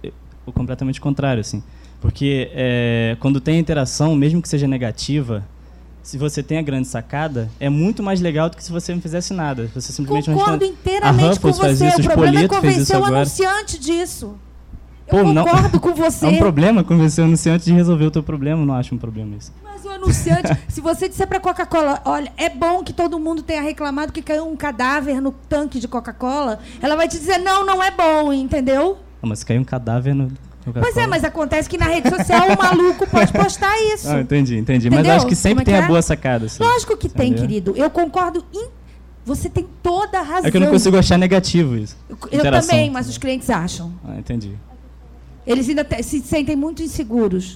S14: o completamente contrário, assim. Porque é, quando tem interação, mesmo que seja negativa, se você tem a grande sacada, é muito mais legal do que se você não fizesse nada. Você simplesmente
S2: Concordo
S14: a
S2: inteiramente com
S14: Ruffles faz
S2: você.
S14: isso,
S2: O
S14: os
S2: problema é
S14: Spoleto fez isso
S2: convencer o
S14: agora.
S2: anunciante disso.
S14: Pô,
S2: Eu
S14: não-
S2: concordo com você.
S14: É um problema convencer o anunciante de resolver o teu problema. Eu não acho um problema isso.
S2: Mas o anunciante, se você disser para a Coca-Cola, olha, é bom que todo mundo tenha reclamado que caiu um cadáver no tanque de Coca-Cola, ela vai te dizer, não, não é bom, entendeu?
S14: Ah, mas caiu um cadáver no... no
S2: Pois é, mas acontece que na rede social o maluco pode postar isso.
S14: Ah, entendi, entendi.
S2: Entendeu?
S14: Mas eu acho que sempre
S2: Como é que
S14: tem
S2: é?
S14: a boa sacada. Assim.
S2: Lógico que tem,
S14: Entendeu?
S2: querido. Eu concordo. In... Você tem toda a razão.
S14: É que eu não consigo achar negativo isso.
S2: Eu, eu
S14: Interação.
S2: também, mas os clientes acham.
S14: Ah, entendi.
S2: Eles ainda te- se sentem muito inseguros.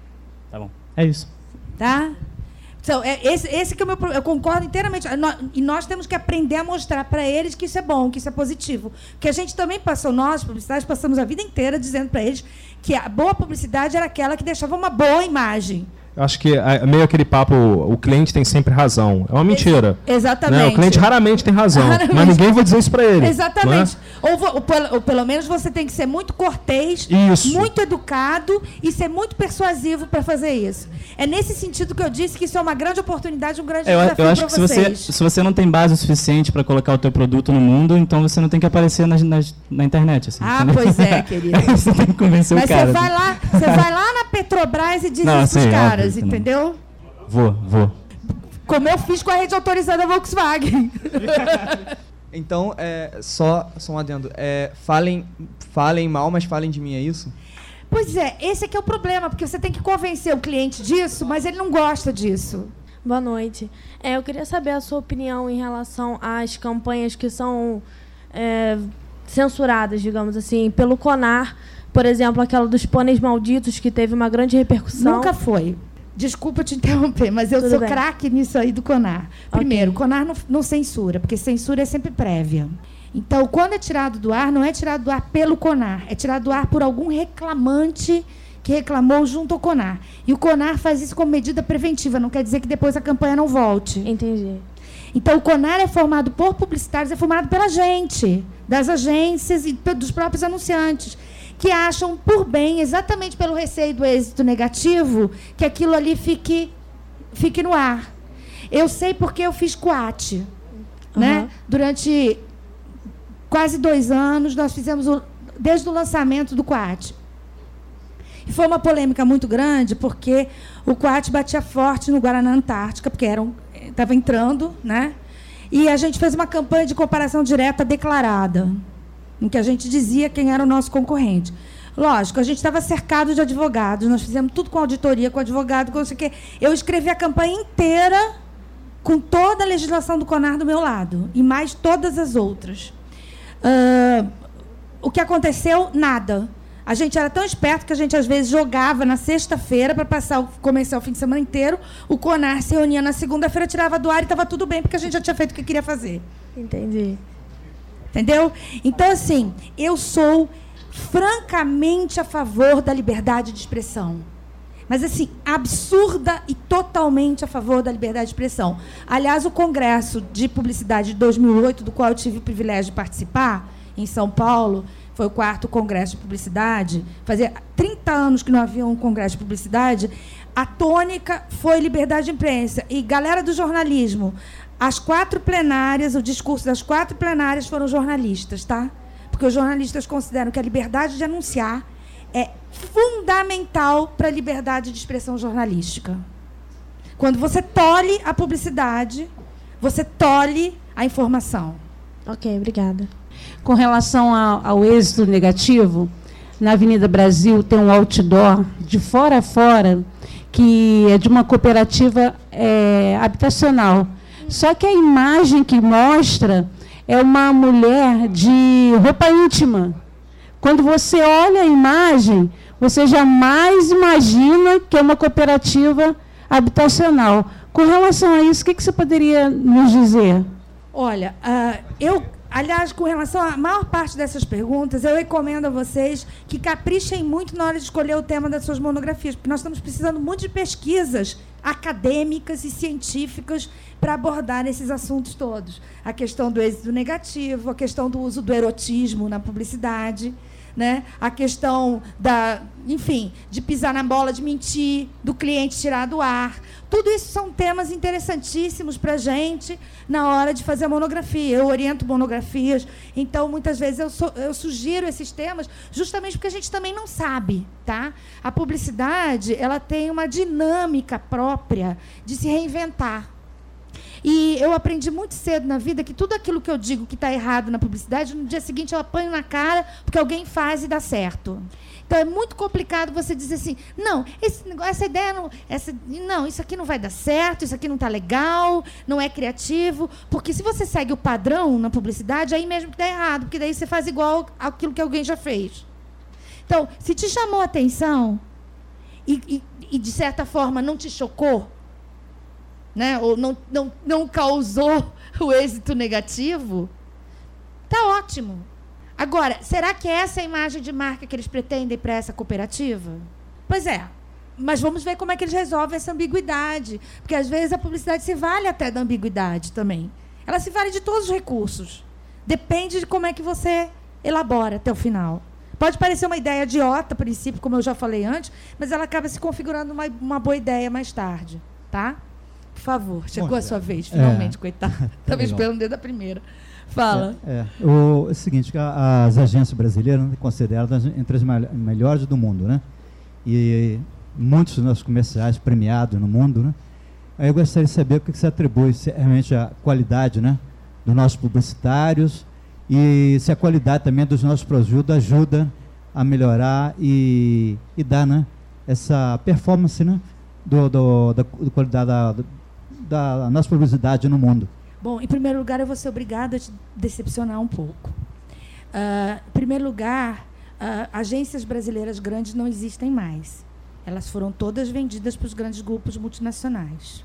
S14: Tá bom. É isso.
S2: Tá? Então, é esse, esse que é o meu problema. Eu concordo inteiramente. Nó- E nós temos que aprender a mostrar para eles que isso é bom, que isso é positivo. Porque a gente também passou, nós, publicidade, passamos a vida inteira dizendo para eles que a boa publicidade era aquela que deixava uma boa imagem.
S15: Eu acho que é meio aquele papo, o cliente tem sempre razão. É uma mentira.
S2: Exatamente.
S15: Né? O cliente raramente tem razão.
S2: Raramente.
S15: Mas ninguém vai dizer isso para ele.
S2: Exatamente.
S15: Né?
S2: Ou, vo- ou pelo, ou pelo menos você tem que ser muito cortês,
S15: Isso.
S2: muito educado e ser muito persuasivo para fazer isso. É nesse sentido que eu disse que isso é uma grande oportunidade, um grande
S14: É, eu,
S2: desafio
S14: eu acho
S2: para
S14: que se você,
S2: vocês.
S14: se você não tem base o suficiente para colocar o teu produto no mundo, então você não tem que aparecer nas, nas, na internet. Assim,
S2: Ah,
S14: entendeu?
S2: pois é, querido.
S14: Você tem que convencer
S2: Mas
S14: o cara.
S2: você vai
S14: assim.
S2: lá, você vai lá na Petrobras e diz
S14: Não,
S2: isso pros
S14: sim,
S2: caras,
S14: óbvio que não.
S2: entendeu?
S14: Vou, vou.
S2: Como eu fiz com a rede autorizada da Volkswagen.
S16: Então, é, só, só um adendo. É, falem, falem mal, mas falem de mim, é isso?
S2: Pois é, esse aqui é o problema, porque você tem que convencer o cliente disso, mas ele não gosta disso.
S17: Boa noite. É, eu queria saber a sua opinião em relação às campanhas que são é, censuradas, digamos assim, pelo CONAR. Por exemplo, aquela dos pôneis malditos, que teve uma grande repercussão.
S2: Nunca foi. Desculpa te interromper, mas eu
S17: Tudo
S2: sou
S17: bem.
S2: craque nisso aí do CONAR. Primeiro, o CONAR não, não censura, porque censura é sempre prévia. Então, quando é tirado do ar, não é tirado do ar pelo CONAR, é tirado do ar por algum reclamante que reclamou junto ao CONAR. E o CONAR faz isso como medida preventiva, não quer dizer que depois a campanha não volte.
S17: Entendi.
S2: Então, o CONAR é formado por publicitários, é formado pela gente, das agências e pe- dos próprios anunciantes, que acham por bem, exatamente pelo receio do êxito negativo, que aquilo ali fique, fique no ar. Eu sei porque eu fiz coate. Né? Durante quase dois anos, nós fizemos o, desde o lançamento do Quat. E foi uma polêmica muito grande, porque o Quat batia forte no Guaraná Antártica, porque estava entrando, né? E a gente fez uma campanha de comparação direta declarada, em que a gente dizia quem era o nosso concorrente. Lógico, a gente estava cercado de advogados, nós fizemos tudo com auditoria, com advogado, com não sei o quê. Eu escrevi a campanha inteira com toda a legislação do CONAR do meu lado, e mais todas as outras. Uh, o que aconteceu? Nada. A gente era tão esperto que a gente, às vezes, jogava na sexta-feira para passar o comercial o fim de semana inteiro, o CONAR se reunia na segunda-feira, tirava do ar e estava tudo bem, porque a gente já tinha feito o que queria fazer.
S17: Entendi.
S2: Entendeu? Então, assim, eu sou francamente a favor da liberdade de expressão. Mas, assim, absurda e totalmente a favor da liberdade de expressão. Aliás, o Congresso de Publicidade de dois mil e oito, do qual eu tive o privilégio de participar, em São Paulo, foi o quarto Congresso de Publicidade, fazia trinta anos que não havia um Congresso de Publicidade, a tônica foi liberdade de imprensa. E, galera do jornalismo, as quatro plenárias, o discurso das quatro plenárias foram jornalistas, tá? Porque os jornalistas consideram que a liberdade de anunciar é fundamental para a liberdade de expressão jornalística. Quando você tolhe a publicidade, você tolhe a informação.
S17: Ok, obrigada.
S18: Com relação ao, ao êxito negativo, na Avenida Brasil tem um outdoor de fora a fora que é de uma cooperativa é, habitacional. Só que a imagem que mostra é uma mulher de roupa íntima. Quando você olha a imagem, você jamais imagina que é uma cooperativa habitacional. Com relação a isso, o que, que você poderia nos dizer?
S2: Olha, uh, eu... Aliás, com relação à maior parte dessas perguntas, eu recomendo a vocês que caprichem muito na hora de escolher o tema das suas monografias, porque nós estamos precisando muito de pesquisas acadêmicas e científicas para abordar esses assuntos todos. A questão do êxito negativo, a questão do uso do erotismo na publicidade, né? A questão da, enfim, de pisar na bola, de mentir, do cliente tirar do ar. Tudo isso são temas interessantíssimos para a gente na hora de fazer a monografia. Eu oriento monografias, então, muitas vezes, eu, so, eu sugiro esses temas justamente porque a gente também não sabe. Tá? A publicidade ela tem uma dinâmica própria de se reinventar. E eu aprendi muito cedo na vida que tudo aquilo que eu digo que está errado na publicidade, no dia seguinte eu apanho na cara porque alguém faz e dá certo. Então, é muito complicado você dizer assim, não, esse, essa ideia, não, essa, não, isso aqui não vai dar certo, isso aqui não está legal, não é criativo, porque se você segue o padrão na publicidade, aí mesmo que dá errado, porque daí você faz igual aquilo que alguém já fez. Então, se te chamou a atenção e, e, e de certa forma, não te chocou, né, ou não, não, não causou o êxito negativo, está ótimo. Agora, será que essa é a imagem de marca que eles pretendem para essa cooperativa? Pois é. Mas vamos ver como é que eles resolvem essa ambiguidade. Porque, às vezes, a publicidade se vale até da ambiguidade também. Ela se vale de todos os recursos. Depende de como é que você elabora até o final. Pode parecer uma ideia idiota, a princípio, como eu já falei antes, mas ela acaba se configurando uma, uma boa ideia mais tarde. Tá? Por favor, chegou Bom, a sua vez, finalmente, é, coitado. Estava esperando desde a primeira. Fala.
S19: É, é. O, é o seguinte, que as agências brasileiras são consideradas entre as melhores do mundo, né? E muitos dos nossos comerciais premiados no mundo, né? Aí eu gostaria de saber o que você atribui se realmente a qualidade, né, dos nossos publicitários e se a qualidade também dos nossos produtos ajuda a melhorar e, e dar, né, essa performance, né, do, do, da, da qualidade da, da nossa publicidade no mundo.
S2: Bom, em primeiro lugar, eu vou ser obrigada a te decepcionar um pouco. Uh, em primeiro lugar, uh, agências brasileiras grandes não existem mais. Elas foram todas vendidas para os grandes grupos multinacionais.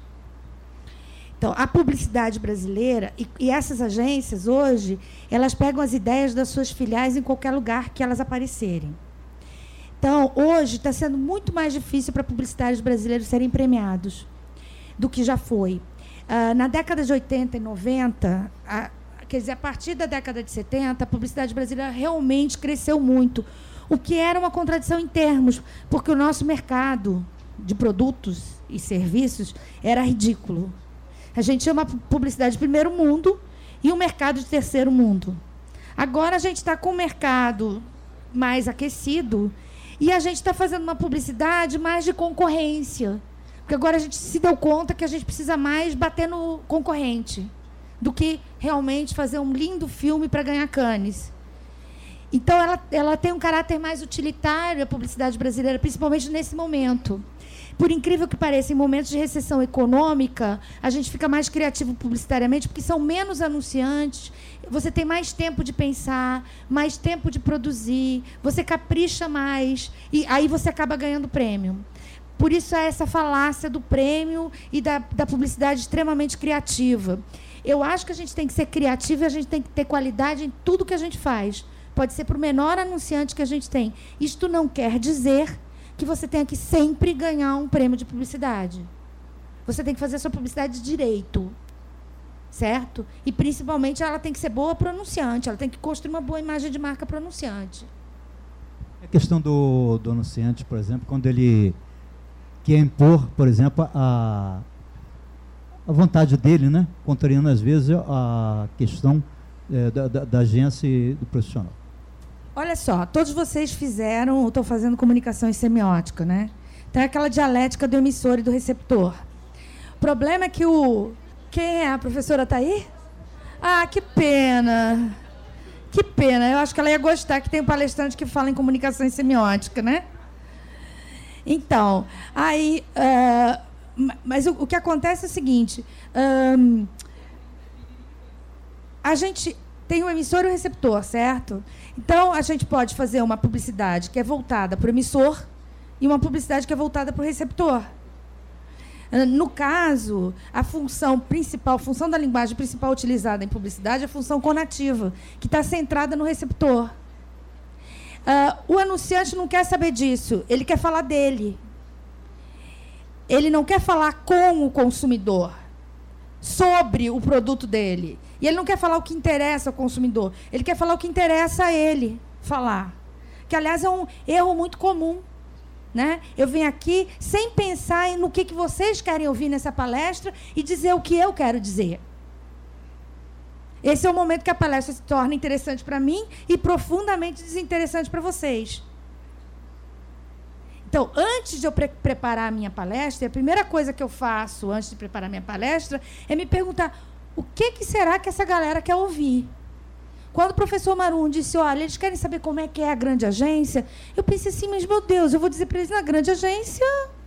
S2: Então, a publicidade brasileira, e, e essas agências, hoje, elas pegam as ideias das suas filiais em qualquer lugar que elas aparecerem. Então, hoje, está sendo muito mais difícil para publicitários brasileiros serem premiados do que já foi. Uh, na década de oitenta e noventa, a, quer dizer, a partir da década de setenta, a publicidade brasileira realmente cresceu muito, o que era uma contradição em termos, porque o nosso mercado de produtos e serviços era ridículo. A gente tinha uma publicidade de primeiro mundo e um mercado de terceiro mundo. Agora a gente está com um mercado mais aquecido e a gente está fazendo uma publicidade mais de concorrência. Porque agora a gente se deu conta que a gente precisa mais bater no concorrente do que realmente fazer um lindo filme para ganhar Cannes. Então, ela, ela tem um caráter mais utilitário, a publicidade brasileira, principalmente nesse momento. Por incrível que pareça, em momentos de recessão econômica, a gente fica mais criativo publicitariamente, porque são menos anunciantes, você tem mais tempo de pensar, mais tempo de produzir, você capricha mais, e aí você acaba ganhando prêmio. Por isso é essa falácia do prêmio e da, da publicidade extremamente criativa. Eu acho que a gente tem que ser criativo e a gente tem que ter qualidade em tudo que a gente faz. Pode ser para o menor anunciante que a gente tem. Isto não quer dizer que você tenha que sempre ganhar um prêmio de publicidade. Você tem que fazer a sua publicidade direito. Certo? E, principalmente, ela tem que ser boa para o anunciante. Ela tem que construir uma boa imagem de marca para o anunciante.
S19: A questão do, do anunciante, por exemplo, quando ele quer impor, por exemplo, a, a vontade dele, né? Contrariando, às vezes, a questão é, da, da, da agência e do profissional.
S2: Olha só, todos vocês fizeram, estão fazendo comunicação em semiótica, né? Então, é aquela dialética do emissor e do receptor. O problema é que o... Quem é? A professora está aí? Ah, que pena. Que pena. Eu acho que ela ia gostar que tem um palestrante que fala em comunicação em semiótica, né? Então, aí... Uh, mas o, o que acontece é o seguinte. Um, a gente tem o emissor e o receptor, certo? Então, a gente pode fazer uma publicidade que é voltada para o emissor e uma publicidade que é voltada para o receptor. No caso, a função principal, a função da linguagem principal utilizada em publicidade é a função conativa, que está centrada no receptor. Uh, o anunciante não quer saber disso, ele quer falar dele. Ele não quer falar com o consumidor, sobre o produto dele. E ele não quer falar o que interessa ao consumidor, ele quer falar o que interessa a ele falar. Que, aliás, é um erro muito comum. Né? Eu venho aqui sem pensar no que, que vocês querem ouvir nessa palestra e dizer o que eu quero dizer. Esse é o momento que a palestra se torna interessante para mim e profundamente desinteressante para vocês. Então, antes de eu pre preparar a minha palestra, a primeira coisa que eu faço antes de preparar a minha palestra é me perguntar o que, que será que essa galera quer ouvir. Quando o professor Marum disse, olha, eles querem saber como é que é a grande agência, eu pensei assim, mas, meu Deus, eu vou dizer para eles, na grande agência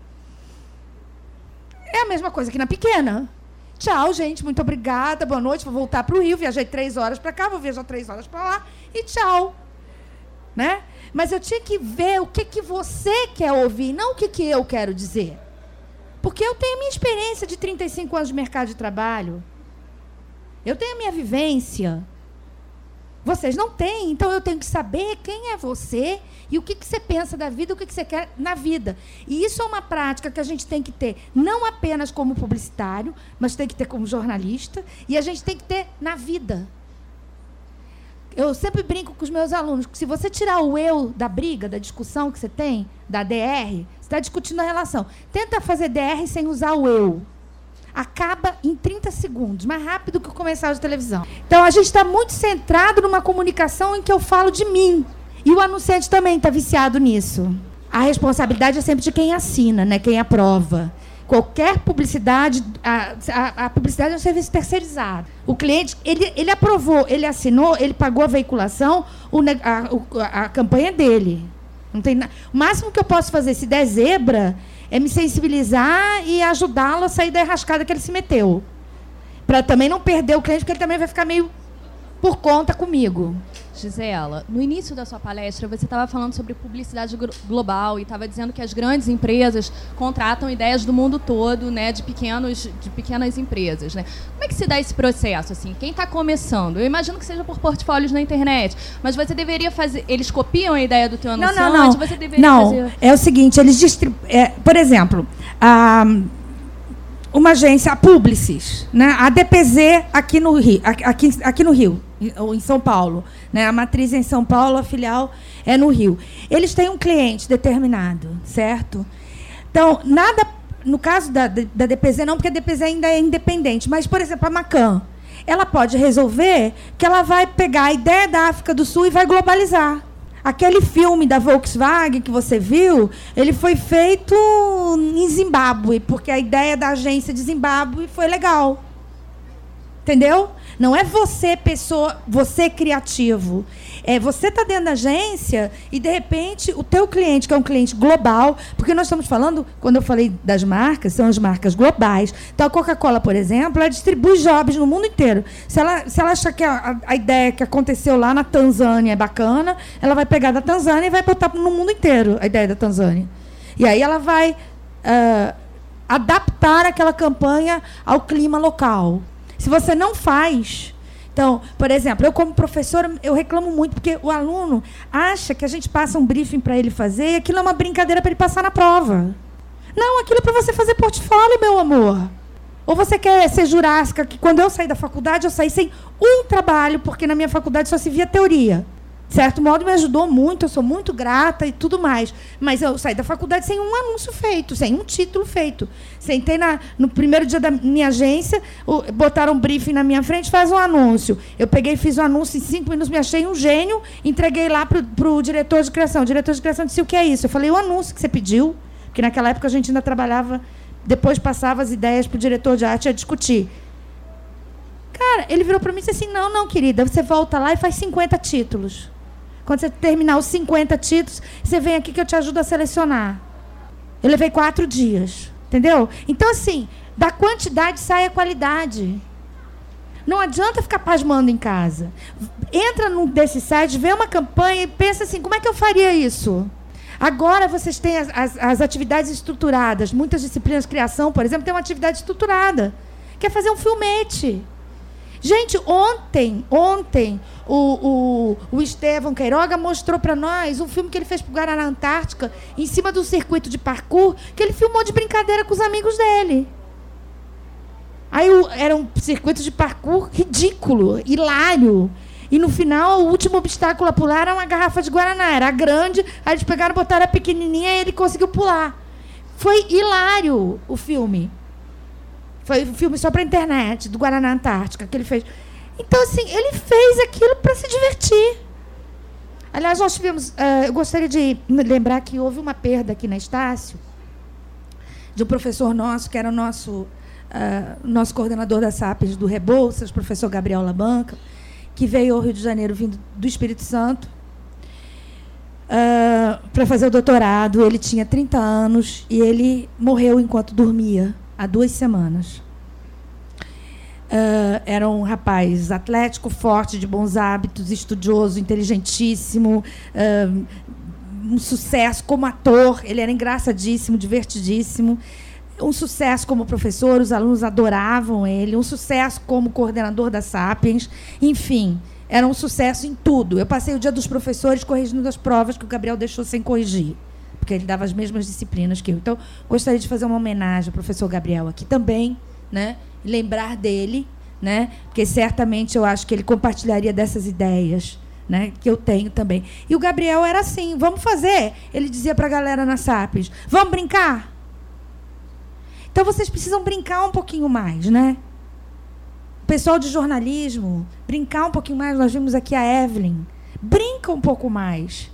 S2: é a mesma coisa que na pequena. Tchau, gente, muito obrigada, boa noite, vou voltar para o Rio, viajei três horas para cá, vou viajar três horas para lá, e tchau. Né? Mas eu tinha que ver o que, que você quer ouvir, não o que, que eu quero dizer. Porque eu tenho a minha experiência de trinta e cinco anos de mercado de trabalho, eu tenho a minha vivência. Vocês não têm, então eu tenho que saber quem é você e o que, que você pensa da vida, o que, que você quer na vida. E isso é uma prática que a gente tem que ter, não apenas como publicitário, mas tem que ter como jornalista, e a gente tem que ter na vida. Eu sempre brinco com os meus alunos, que se você tirar o eu da briga, da discussão que você tem, da D R, você está discutindo a relação. Tenta fazer D R sem usar o eu. Acaba em trinta segundos, mais rápido que o comercial de televisão. Então, a gente está muito centrado numa comunicação em que eu falo de mim. E o anunciante também está viciado nisso. A responsabilidade é sempre de quem assina, né? Quem aprova. Qualquer publicidade, a, a, a publicidade é um serviço terceirizado. O cliente, ele, ele aprovou, ele assinou, ele pagou a veiculação, o, a, a, a campanha é dele. Não tem na... O máximo que eu posso fazer, se der zebra, é me sensibilizar e ajudá-lo a sair da enrascada que ele se meteu. Para também não perder o cliente, porque ele também vai ficar meio por conta comigo.
S20: Gisela, no início da sua palestra, você estava falando sobre publicidade global e estava dizendo que as grandes empresas contratam ideias do mundo todo, né, de, pequenos, de pequenas empresas. Né? Como é que se dá esse processo? Assim? Quem está começando? Eu imagino que seja por portfólios na internet, mas você deveria fazer... Eles copiam a ideia do teu anunciante?
S2: Não, não, não.
S20: Você deveria
S2: não,
S20: fazer...
S2: é o seguinte, eles distribuem... É, por exemplo, a... uma agência, a Publicis, né? A D P Z aqui no Rio, aqui, aqui no Rio, ou em São Paulo, né? A matriz é em São Paulo, a filial é no Rio. Eles têm um cliente determinado, certo? Então, nada, no caso da, da D P Z não, porque a D P Z ainda é independente, mas, por exemplo, a Macan, ela pode resolver que ela vai pegar a ideia da África do Sul e vai globalizar. Aquele filme da Volkswagen que você viu, ele foi feito em Zimbábue, porque a ideia da agência de Zimbábue foi legal. Entendeu? Não é você, pessoa, você criativo. É, você está dentro da agência e, de repente, o teu cliente, que é um cliente global, porque nós estamos falando, quando eu falei das marcas, são as marcas globais. Então, a Coca-Cola, por exemplo, ela distribui jobs no mundo inteiro. Se ela, se ela achar que a, a ideia que aconteceu lá na Tanzânia é bacana, ela vai pegar da Tanzânia e vai botar no mundo inteiro a ideia da Tanzânia. E aí ela vai uh, adaptar aquela campanha ao clima local. Se você não faz... Então, por exemplo, eu como professora, eu reclamo muito, porque o aluno acha que a gente passa um briefing para ele fazer e aquilo é uma brincadeira para ele passar na prova. Não, aquilo é para você fazer portfólio, meu amor. Ou você quer ser jurássica, que quando eu saí da faculdade, eu saí sem um trabalho, porque na minha faculdade só se via teoria. De certo modo, me ajudou muito, eu sou muito grata e tudo mais. Mas eu saí da faculdade sem um anúncio feito, sem um título feito. Sentei na, no primeiro dia da minha agência, o, botaram um briefing na minha frente, faz um anúncio. Eu peguei, fiz o um anúncio em cinco minutos, me achei um gênio, entreguei lá para o diretor de criação. O diretor de criação disse, o que é isso? Eu falei, o anúncio que você pediu, porque naquela época a gente ainda trabalhava, depois passava as ideias para o diretor de arte a discutir. Cara, ele virou para mim e disse assim, não, não, querida, você volta lá e faz cinquenta títulos. Quando você terminar os cinquenta títulos, você vem aqui que eu te ajudo a selecionar. Eu levei quatro dias. Entendeu? Então, assim, da quantidade sai a qualidade. Não adianta ficar pasmando em casa. Entra num desses sites, vê uma campanha e pensa assim, como é que eu faria isso? Agora vocês têm as, as, as atividades estruturadas. Muitas disciplinas de criação, por exemplo, têm uma atividade estruturada. Quer fazer um filmete. Gente, ontem, ontem, o, o, o Estevão Queiroga mostrou para nós um filme que ele fez para o Guaraná Antártica, em cima do circuito de parkour, que ele filmou de brincadeira com os amigos dele. Aí o, era um circuito de parkour ridículo, hilário. E no final, o último obstáculo a pular era uma garrafa de Guaraná. Era grande, aí eles pegaram, botaram a pequenininha e ele conseguiu pular. Foi hilário o filme. Foi um filme só para a internet, do Guaraná Antártica, que ele fez. Então, assim, ele fez aquilo para se divertir. Aliás, nós tivemos... Uh, eu gostaria de lembrar que houve uma perda aqui na Estácio, de um professor nosso, que era o nosso, uh, nosso coordenador da Sapiens do Rebouças, o professor Gabriel Labanca, que veio ao Rio de Janeiro, vindo do Espírito Santo, uh, para fazer o doutorado. Ele tinha trinta anos e ele morreu enquanto dormia, há duas semanas. Uh, era um rapaz atlético, forte, de bons hábitos, estudioso, inteligentíssimo, uh, um sucesso como ator. Ele era engraçadíssimo, divertidíssimo. Um sucesso como professor, os alunos adoravam ele. Um sucesso como coordenador da Sapiens. Enfim, era um sucesso em tudo. Eu passei o dia dos professores corrigindo as provas que o Gabriel deixou sem corrigir, porque ele dava as mesmas disciplinas que eu. Então, gostaria de fazer uma homenagem ao professor Gabriel aqui também, né? Lembrar dele, né? Porque certamente eu acho que ele compartilharia dessas ideias, né? Que eu tenho também. E o Gabriel era assim, vamos fazer. Ele dizia para a galera na Sapiens, vamos brincar? Então, vocês precisam brincar um pouquinho mais, né? O pessoal de jornalismo, brincar um pouquinho mais. Nós vimos aqui a Evelyn. Brinca um pouco mais.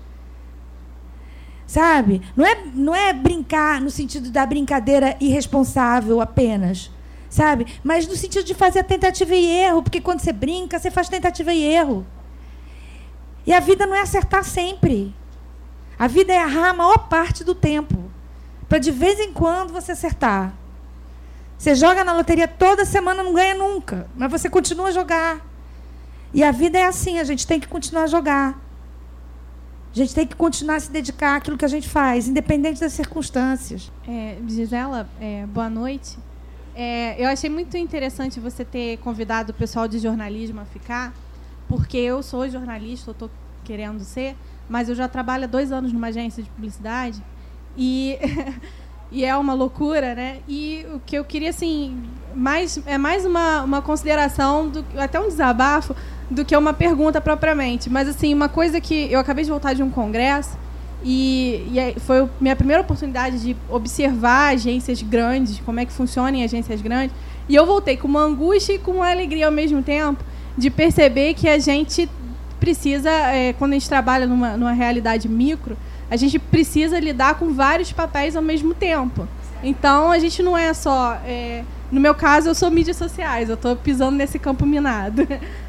S2: Sabe? Não é, não é brincar no sentido da brincadeira irresponsável apenas, sabe? Mas no sentido de fazer tentativa e erro, porque quando você brinca, você faz tentativa e erro. E a vida não é acertar sempre. A vida é errar a maior parte do tempo, para de vez em quando você acertar. Você joga na loteria toda semana, não ganha nunca, mas você continua a jogar. E a vida é assim, a gente tem que continuar a jogar. A gente tem que continuar a se dedicar àquilo que a gente faz, independente das circunstâncias.
S21: É, Gisela, é, boa noite. É, eu achei muito interessante você ter convidado o pessoal de jornalismo a ficar, porque eu sou jornalista, eu estou querendo ser, mas eu já trabalho há dois anos numa agência de publicidade e, e é uma loucura, né? E o que eu queria, assim, mais, é mais uma, uma consideração, do, até um desabafo, do que uma pergunta propriamente. Mas, assim, uma coisa que... Eu acabei de voltar de um congresso e, e foi a minha primeira oportunidade de observar agências grandes, como é que funcionam agências grandes, e eu voltei com uma angústia e com uma alegria ao mesmo tempo, de perceber que a gente precisa, é, quando a gente trabalha numa, numa realidade micro, a gente precisa lidar com vários papéis ao mesmo tempo. Então, a gente não é só... É, no meu caso, eu sou mídias sociais, eu estou pisando nesse campo minado.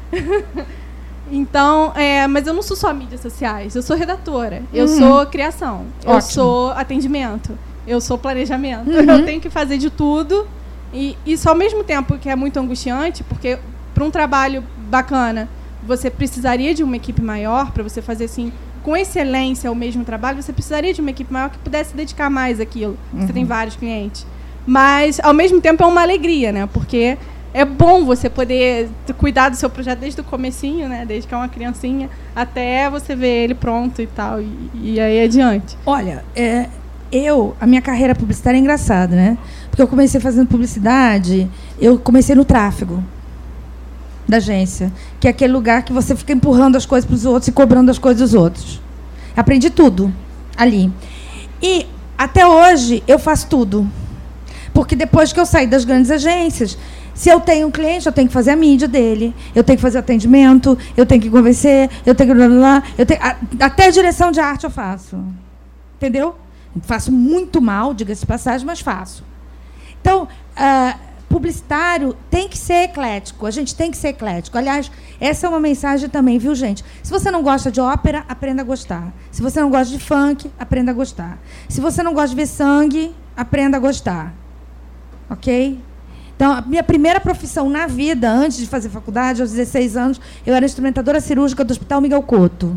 S21: Então, é, mas eu não sou só mídias sociais, eu sou redatora, eu uhum. sou criação, Ótimo. eu sou atendimento, eu sou planejamento. Uhum. Eu tenho que fazer de tudo. E isso, ao mesmo tempo que é muito angustiante, porque para um trabalho bacana, você precisaria de uma equipe maior para você fazer assim, com excelência o mesmo trabalho, você precisaria de uma equipe maior que pudesse dedicar mais àquilo. Uhum. Você tem vários clientes. Mas, ao mesmo tempo, é uma alegria, né? Porque é bom você poder cuidar do seu projeto desde o comecinho, né? Desde que é uma criancinha, até você ver ele pronto e tal, e, e aí adiante.
S2: Olha, é, eu, a minha carreira publicitária é engraçada, né? Porque eu comecei fazendo publicidade, eu comecei no tráfego da agência, que é aquele lugar que você fica empurrando as coisas para os outros e cobrando as coisas dos outros. Aprendi tudo ali. E, até hoje, eu faço tudo. Porque depois que eu saí das grandes agências, se eu tenho um cliente, eu tenho que fazer a mídia dele, eu tenho que fazer atendimento, eu tenho que convencer, eu tenho que... Blá, blá, blá, eu tenho, até a direção de arte eu faço. Entendeu? Faço muito mal, diga-se de passagem, mas faço. Então, uh, publicitário tem que ser eclético, a gente tem que ser eclético. Aliás, essa é uma mensagem também, viu, gente? Se você não gosta de ópera, aprenda a gostar. Se você não gosta de funk, aprenda a gostar. Se você não gosta de ver sangue, aprenda a gostar. Ok? Então, a minha primeira profissão na vida, antes de fazer faculdade, aos dezesseis anos, eu era instrumentadora cirúrgica do Hospital Miguel Couto.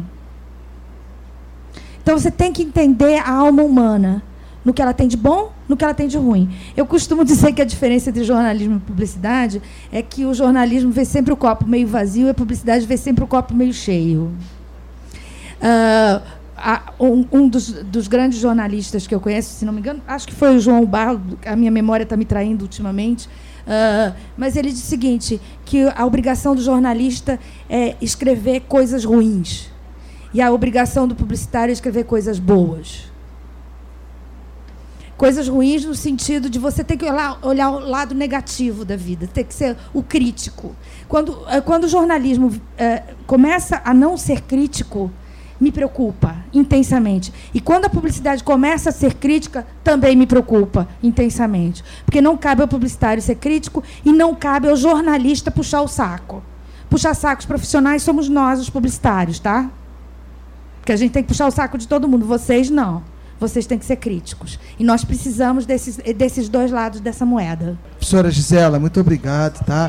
S2: Então, você tem que entender a alma humana, no que ela tem de bom, no que ela tem de ruim. Eu costumo dizer que a diferença entre jornalismo e publicidade é que o jornalismo vê sempre o copo meio vazio e a publicidade vê sempre o copo meio cheio. Uh, a, um um dos, dos grandes jornalistas que eu conheço, se não me engano, acho que foi o João Barro, a minha memória está me traindo ultimamente, uh, mas ele disse o seguinte, que a obrigação do jornalista é escrever coisas ruins e a obrigação do publicitário é escrever coisas boas. Coisas ruins no sentido de você ter que olhar, olhar o lado negativo da vida, ter que ser o crítico. Quando, quando o jornalismo é, começa a não ser crítico, me preocupa intensamente. E quando a publicidade começa a ser crítica, também me preocupa intensamente. Porque não cabe ao publicitário ser crítico e não cabe ao jornalista puxar o saco. Puxar sacos profissionais somos nós, os publicitários, tá? Porque a gente tem que puxar o saco de todo mundo. Vocês, não. Vocês têm que ser críticos. E nós precisamos desses, desses dois lados dessa moeda.
S5: Professora Gisela, muito obrigado, tá?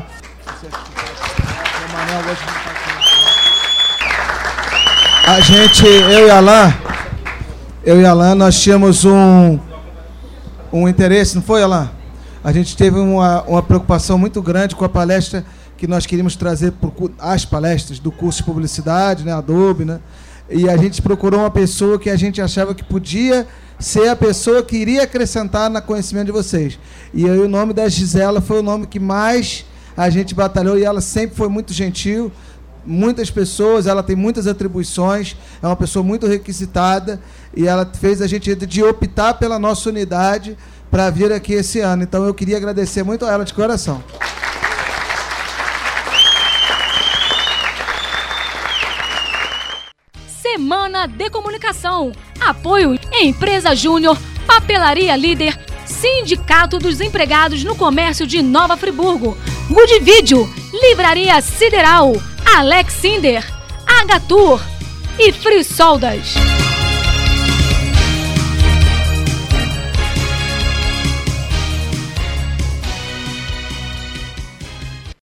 S5: A gente, eu e Alain, eu e Alain, nós tínhamos um, um interesse, não foi, Alain? A gente teve uma, uma preocupação muito grande com a palestra que nós queríamos trazer, por, as palestras do curso de publicidade, né, Adobe, né? E a gente procurou uma pessoa que a gente achava que podia ser a pessoa que iria acrescentar no conhecimento de vocês. E aí o nome da Gisela foi o nome que mais a gente batalhou, e ela sempre foi muito gentil, muitas pessoas, ela tem muitas atribuições, é uma pessoa muito requisitada, e ela fez a gente de optar pela nossa unidade para vir aqui esse ano. Então eu queria agradecer muito a ela de coração.
S22: Semana de Comunicação. Apoio Empresa Júnior, Papelaria Líder, Sindicato dos Empregados no Comércio de Nova Friburgo, Good Video, Livraria Sideral, Alex Sinder, Agatur e Free Soldas.